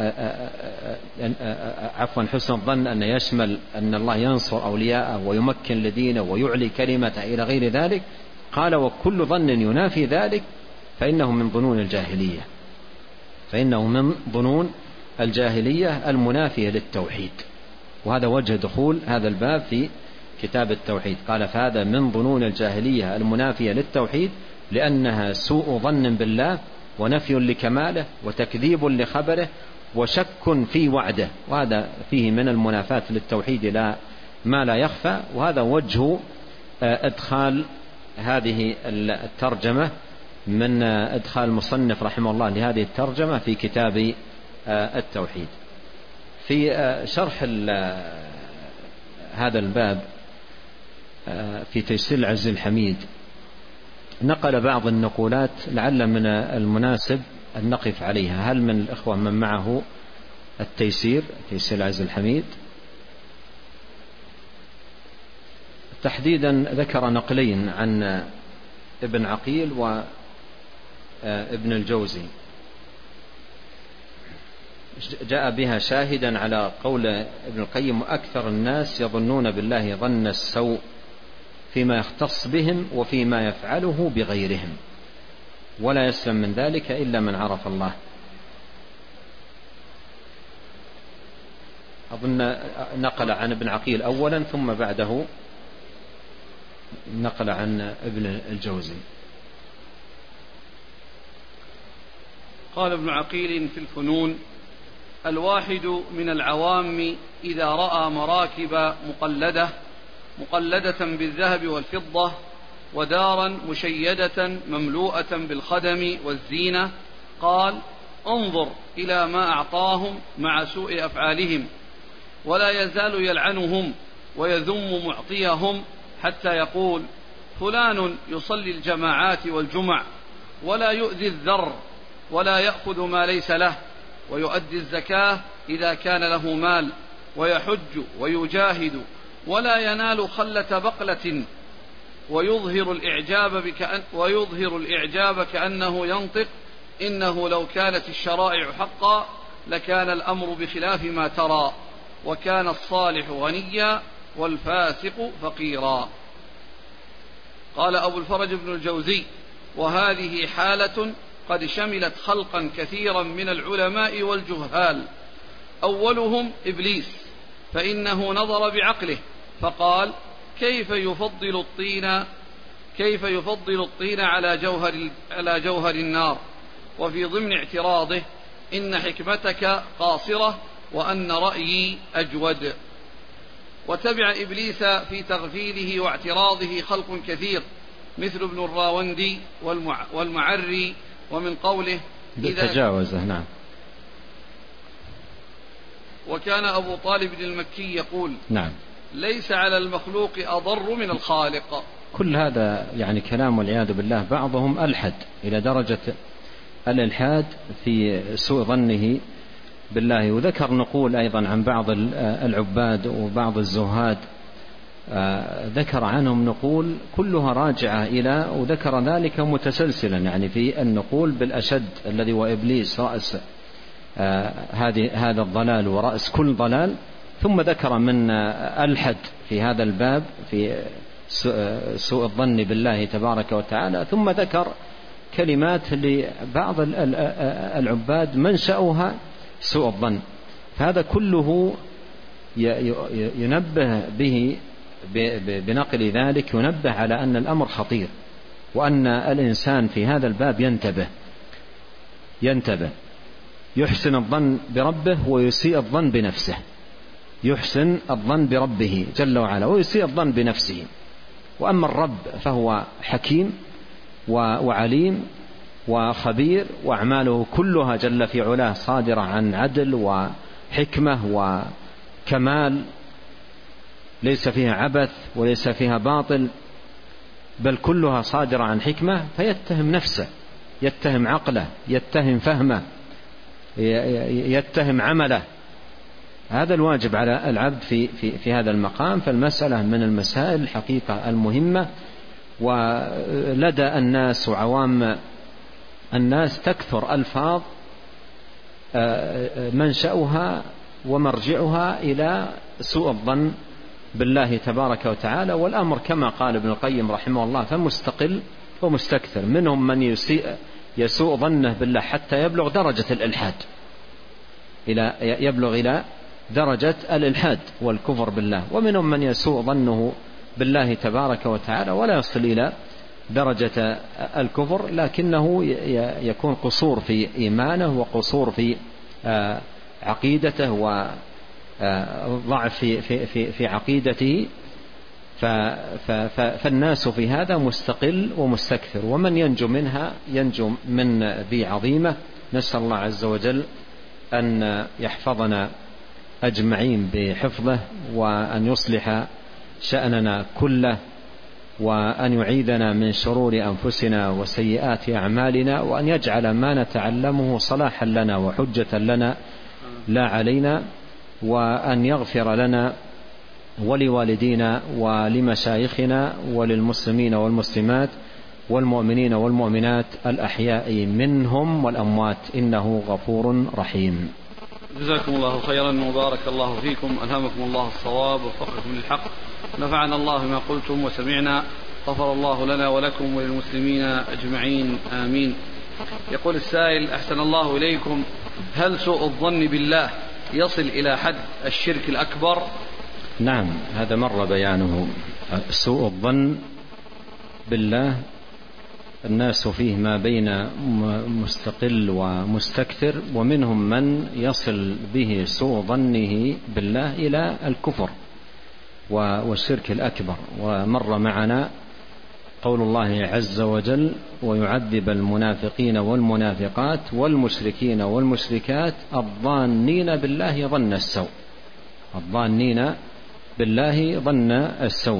عفوا حسن الظن أن يشمل أن الله ينصر أولياءه ويمكن لدينه ويعلي كلمته إلى غير ذلك. قال: وكل ظن ينافي ذلك فإنه من ظنون الجاهلية، فإنه من ظنون الجاهلية المنافية للتوحيد. وهذا وجه دخول هذا الباب في كتاب التوحيد. قال: فهذا من ظنون الجاهلية المنافية للتوحيد، لأنها سوء ظن بالله ونفي لكماله وتكذيب لخبره وشك في وعده، وهذا فيه من المنافاة للتوحيد لا ما لا يخفى. وهذا وجه ادخال هذه الترجمة من ادخال المصنف رحمه الله لهذه الترجمة في كتاب التوحيد. في شرح هذا الباب في تيسير العزيز الحميد نقل بعض النقولات لعل من المناسب أن نقف عليها. هل من الإخوة من معه التيسير تيسير العزيز الحميد؟ تحديدا ذكر نقلين عن ابن عقيل وابن الجوزي، جاء بها شاهدا على قول ابن القيم: أكثر الناس يظنون بالله ظن السوء فيما يختص بهم وفيما يفعله بغيرهم، ولا يسلم من ذلك إلا من عرف الله. أظن نقل عن ابن عقيل أولا ثم بعده نقل عن ابن الجوزي. قال ابن عقيل في الفنون: الواحد من العوام إذا رأى مراكب مقلدة مقلدة بالذهب والفضة ودارا مشيدة مملوءة بالخدم والزينة قال: انظر إلى ما أعطاهم مع سوء أفعالهم، ولا يزال يلعنهم ويذم معطيهم حتى يقول: فلان يصلي الجماعات والجمع ولا يؤذي الذر ولا يأخذ ما ليس له، ويؤدي الزكاة إذا كان له مال، ويحج ويجاهد ولا ينال خلة بقلة، ويظهر الإعجاب بكأن ويظهر الإعجاب كأنه ينطق: إنه لو كانت الشرائع حقا لكان الأمر بخلاف ما ترى، وكان الصالح غنيا والفاسق فقيرا. قال أبو الفرج بن الجوزي: وهذه حالة قد شملت خلقا كثيرا من العلماء والجهال. أولهم إبليس، فإنه نظر بعقله فقال: كيف يفضل الطين كيف يفضل الطين على جوهر على جوهر النار، وفي ضمن اعتراضه: إن حكمتك قاصرة وأن رأيي أجود. وتبع إبليس في تغفيله واعتراضه خلق كثير مثل ابن الراوندي والمعري، ومن قوله إذا تجاوزه. نعم. وكان أبو طالب المكي يقول: نعم. ليس على المخلوق أضر من الخالق. كل هذا يعني كلام والعياذ بالله. بعضهم ألحد إلى درجة الإلحاد في سوء ظنه بالله. وذكر نقول أيضا عن بعض العباد وبعض الزهاد، ذكر عنهم نقول كلها راجعة إلى، وذكر ذلك متسلسلا يعني في النقول بالأشد الذي هو إبليس رأس هذه هذا الضلال ورأس كل ضلال. ثم ذكر من ألحد في هذا الباب في سوء الظن بالله تبارك وتعالى. ثم ذكر كلمات لبعض العباد منشأها سوء الظن. فهذا كله ينبه به بنقل ذلك، ينبه على أن الأمر خطير، وأن الإنسان في هذا الباب ينتبه ينتبه يحسن الظن بربه ويسيء الظن بنفسه، يحسن الظن بربه جل وعلا ويسيء الظن بنفسه. وأما الرب فهو حكيم وعليم وخبير، وأعماله كلها جل في علاه صادرة عن عدل وحكمة وكمال، ليس فيها عبث وليس فيها باطل، بل كلها صادرة عن حكمة. فيتهم نفسه، يتهم عقله، يتهم فهمه، يتهم عمله. هذا الواجب على العبد في, في, في هذا المقام. فالمسألة من المسائل الحقيقة المهمة. ولدى الناس وعوام الناس تكثر ألفاظ منشأها ومرجعها إلى سوء الظن بالله تبارك وتعالى. والأمر كما قال ابن القيم رحمه الله فمستقل ومستكثر. منهم من يسيء يسوء ظنه بالله حتى يبلغ درجة الإلحاد، إلى يبلغ إلى درجة الإلحاد والكفر بالله. ومنهم من يسوء ظنه بالله تبارك وتعالى ولا يصل إلى درجة الكفر، لكنه يكون قصور في إيمانه وقصور في عقيدته وضعف في, في, في, في عقيدته. فالناس في هذا مستقل ومستكثر، ومن ينجو منها ينجو من ذي عظيمة. نسأل الله عز وجل أن يحفظنا أجمعين بحفظه، وأن يصلح شأننا كله، وأن يعيذنا من شرور أنفسنا وسيئات أعمالنا، وأن يجعل ما نتعلمه صلاحا لنا وحجة لنا لا علينا، وأن يغفر لنا ولوالدينا ولمشايخنا وللمسلمين والمسلمات والمؤمنين والمؤمنات الأحياء منهم والأموات، إنه غفور رحيم. جزاكم الله خيرا وبارك الله فيكم، ألهمكم الله الصواب ووفقكم للحق، نفعنا الله بما قلتم وسمعنا، غفر الله لنا ولكم وللمسلمين أجمعين، آمين. يقول السائل: أحسن الله إليكم، هل سوء الظن بالله يصل إلى حد الشرك الأكبر؟ نعم، هذا مر بيانه. سوء الظن بالله الناس فيه ما بين مستقل ومستكثر، ومنهم من يصل به سوء ظنه بالله إلى الكفر والشرك الأكبر. ومر معنا قول الله عز وجل: ويعذب المنافقين والمنافقات والمشركين والمشركات الظانين بالله ظن السوء. الظانين بالله ظن السوء.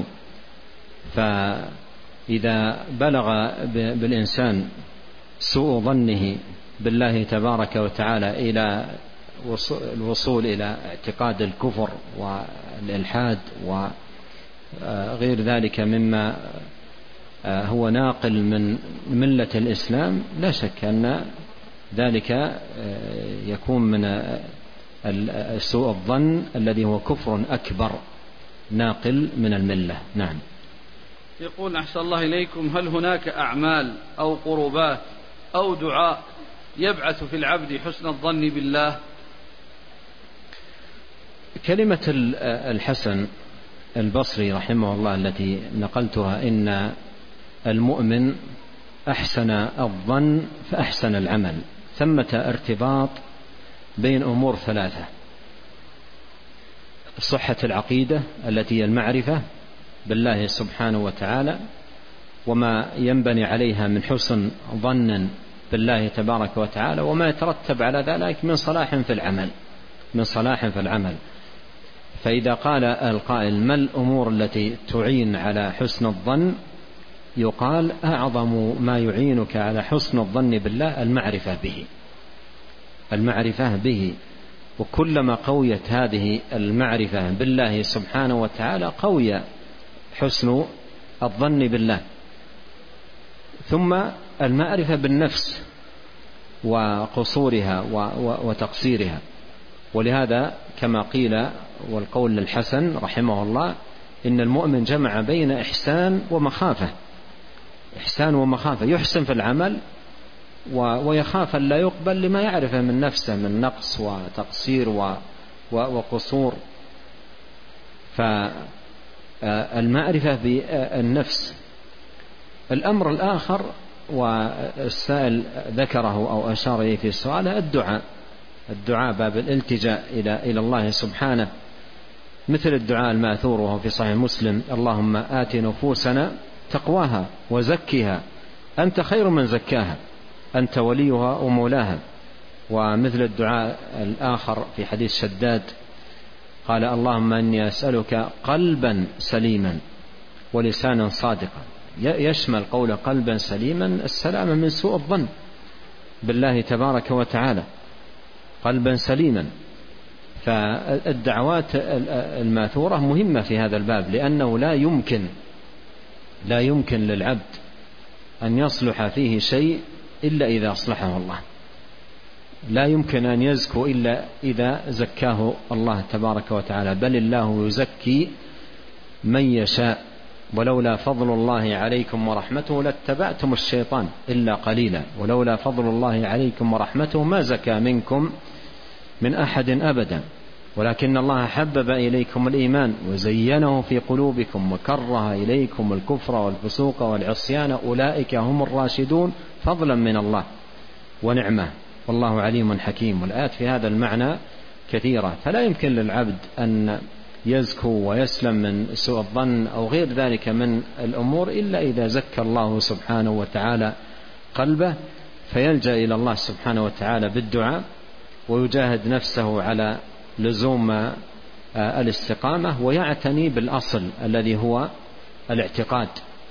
فإذا بلغ بالإنسان سوء ظنه بالله تبارك وتعالى إلى الوصول إلى اعتقاد الكفر والإلحاد وغير ذلك مما هو ناقل من ملة الإسلام، لا شك أن ذلك يكون من سوء الظن الذي هو كفر أكبر. ناقل من الملة. نعم. يقول أحسن الله إليكم، هل هناك أعمال أو قربات أو دعاء يبعث في العبد حسن الظن بالله؟ كلمة الحسن البصري رحمه الله التي نقلتها، إن المؤمن أحسن الظن فأحسن العمل، ثمة ارتباط بين أمور ثلاثة: صحة العقيدة التي هي المعرفة بالله سبحانه وتعالى وما ينبني عليها من حسن ظن بالله تبارك وتعالى، وما يترتب على ذلك من صلاح في العمل من صلاح في العمل. فإذا قال القائل ما الأمور التي تعين على حسن الظن، يقال أعظم ما يعينك على حسن الظن بالله المعرفة به المعرفة به وكلما قويت هذه المعرفة بالله سبحانه وتعالى قوي حسن الظن بالله. ثم المعرفة بالنفس وقصورها وتقصيرها، ولهذا كما قيل والقول الحسن رحمه الله إن المؤمن جمع بين إحسان ومخافة إحسان ومخافة، يحسن في العمل ويخاف أن لا يقبل لما يعرفه من نفسه من نقص وتقصير وقصور. فالمعرفة بالنفس. الأمر الآخر والسائل ذكره أو أشار إليه في السؤال الدعاء الدعاء باب الالتجاء إلى الله سبحانه، مثل الدعاء الماثور وهو في صحيح مسلم: اللهم آت نفوسنا تقواها وزكها أنت خير من زكاها أنت وليها ومولاها. ومثل الدعاء الآخر في حديث شداد قال: اللهم إني أسألك قلبا سليما ولسانا صادقا، يشمل قول قلبا سليما السلامة من سوء الظن بالله تبارك وتعالى، قلبا سليما. فالدعوات الماثورة مهمة في هذا الباب، لأنه لا يمكن لا يمكن للعبد أن يصلح فيه شيء إلا إذا أصلحه الله، لا يمكن أن يزكو إلا إذا زكاه الله تبارك وتعالى، بل الله يزكي من يشاء، ولولا فضل الله عليكم ورحمته لاتبعتم الشيطان إلا قليلا، ولولا فضل الله عليكم ورحمته ما زكى منكم من أحد أبدا، ولكن الله حبب إليكم الإيمان وزينه في قلوبكم وكره إليكم الكفر والفسوق والعصيان أولئك هم الراشدون فضلا من الله ونعمة والله عليم حكيم. والآيات في هذا المعنى كثيرة، فلا يمكن للعبد أن يزكو ويسلم من سوء الظن أو غير ذلك من الأمور إلا إذا زكى الله سبحانه وتعالى قلبه، فيلجأ إلى الله سبحانه وتعالى بالدعاء ويجاهد نفسه على لزوم الاستقامة، ويعتني بالأصل الذي هو الاعتقاد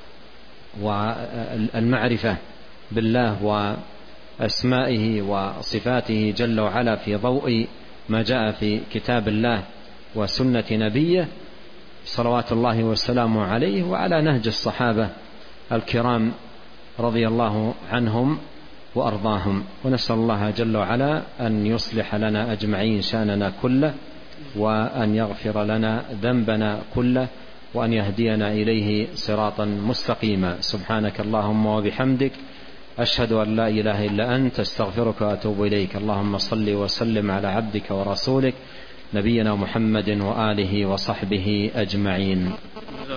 والمعرفة بالله وأسمائه وصفاته جل وعلا في ضوء ما جاء في كتاب الله وسنة نبيه صلوات الله والسلام عليه وعلى نهج الصحابة الكرام رضي الله عنهم وأرضاهم. ونسأل الله جل وعلا أن يصلح لنا أجمعين شأننا كله، وأن يغفر لنا ذنبنا كله، وأن يهدينا إليه صراطا مستقيما. سبحانك اللهم وبحمدك، أشهد أن لا إله إلا أنت، استغفرك وأتوب إليك. اللهم صل وسلم على عبدك ورسولك نبينا محمد وآله وصحبه أجمعين.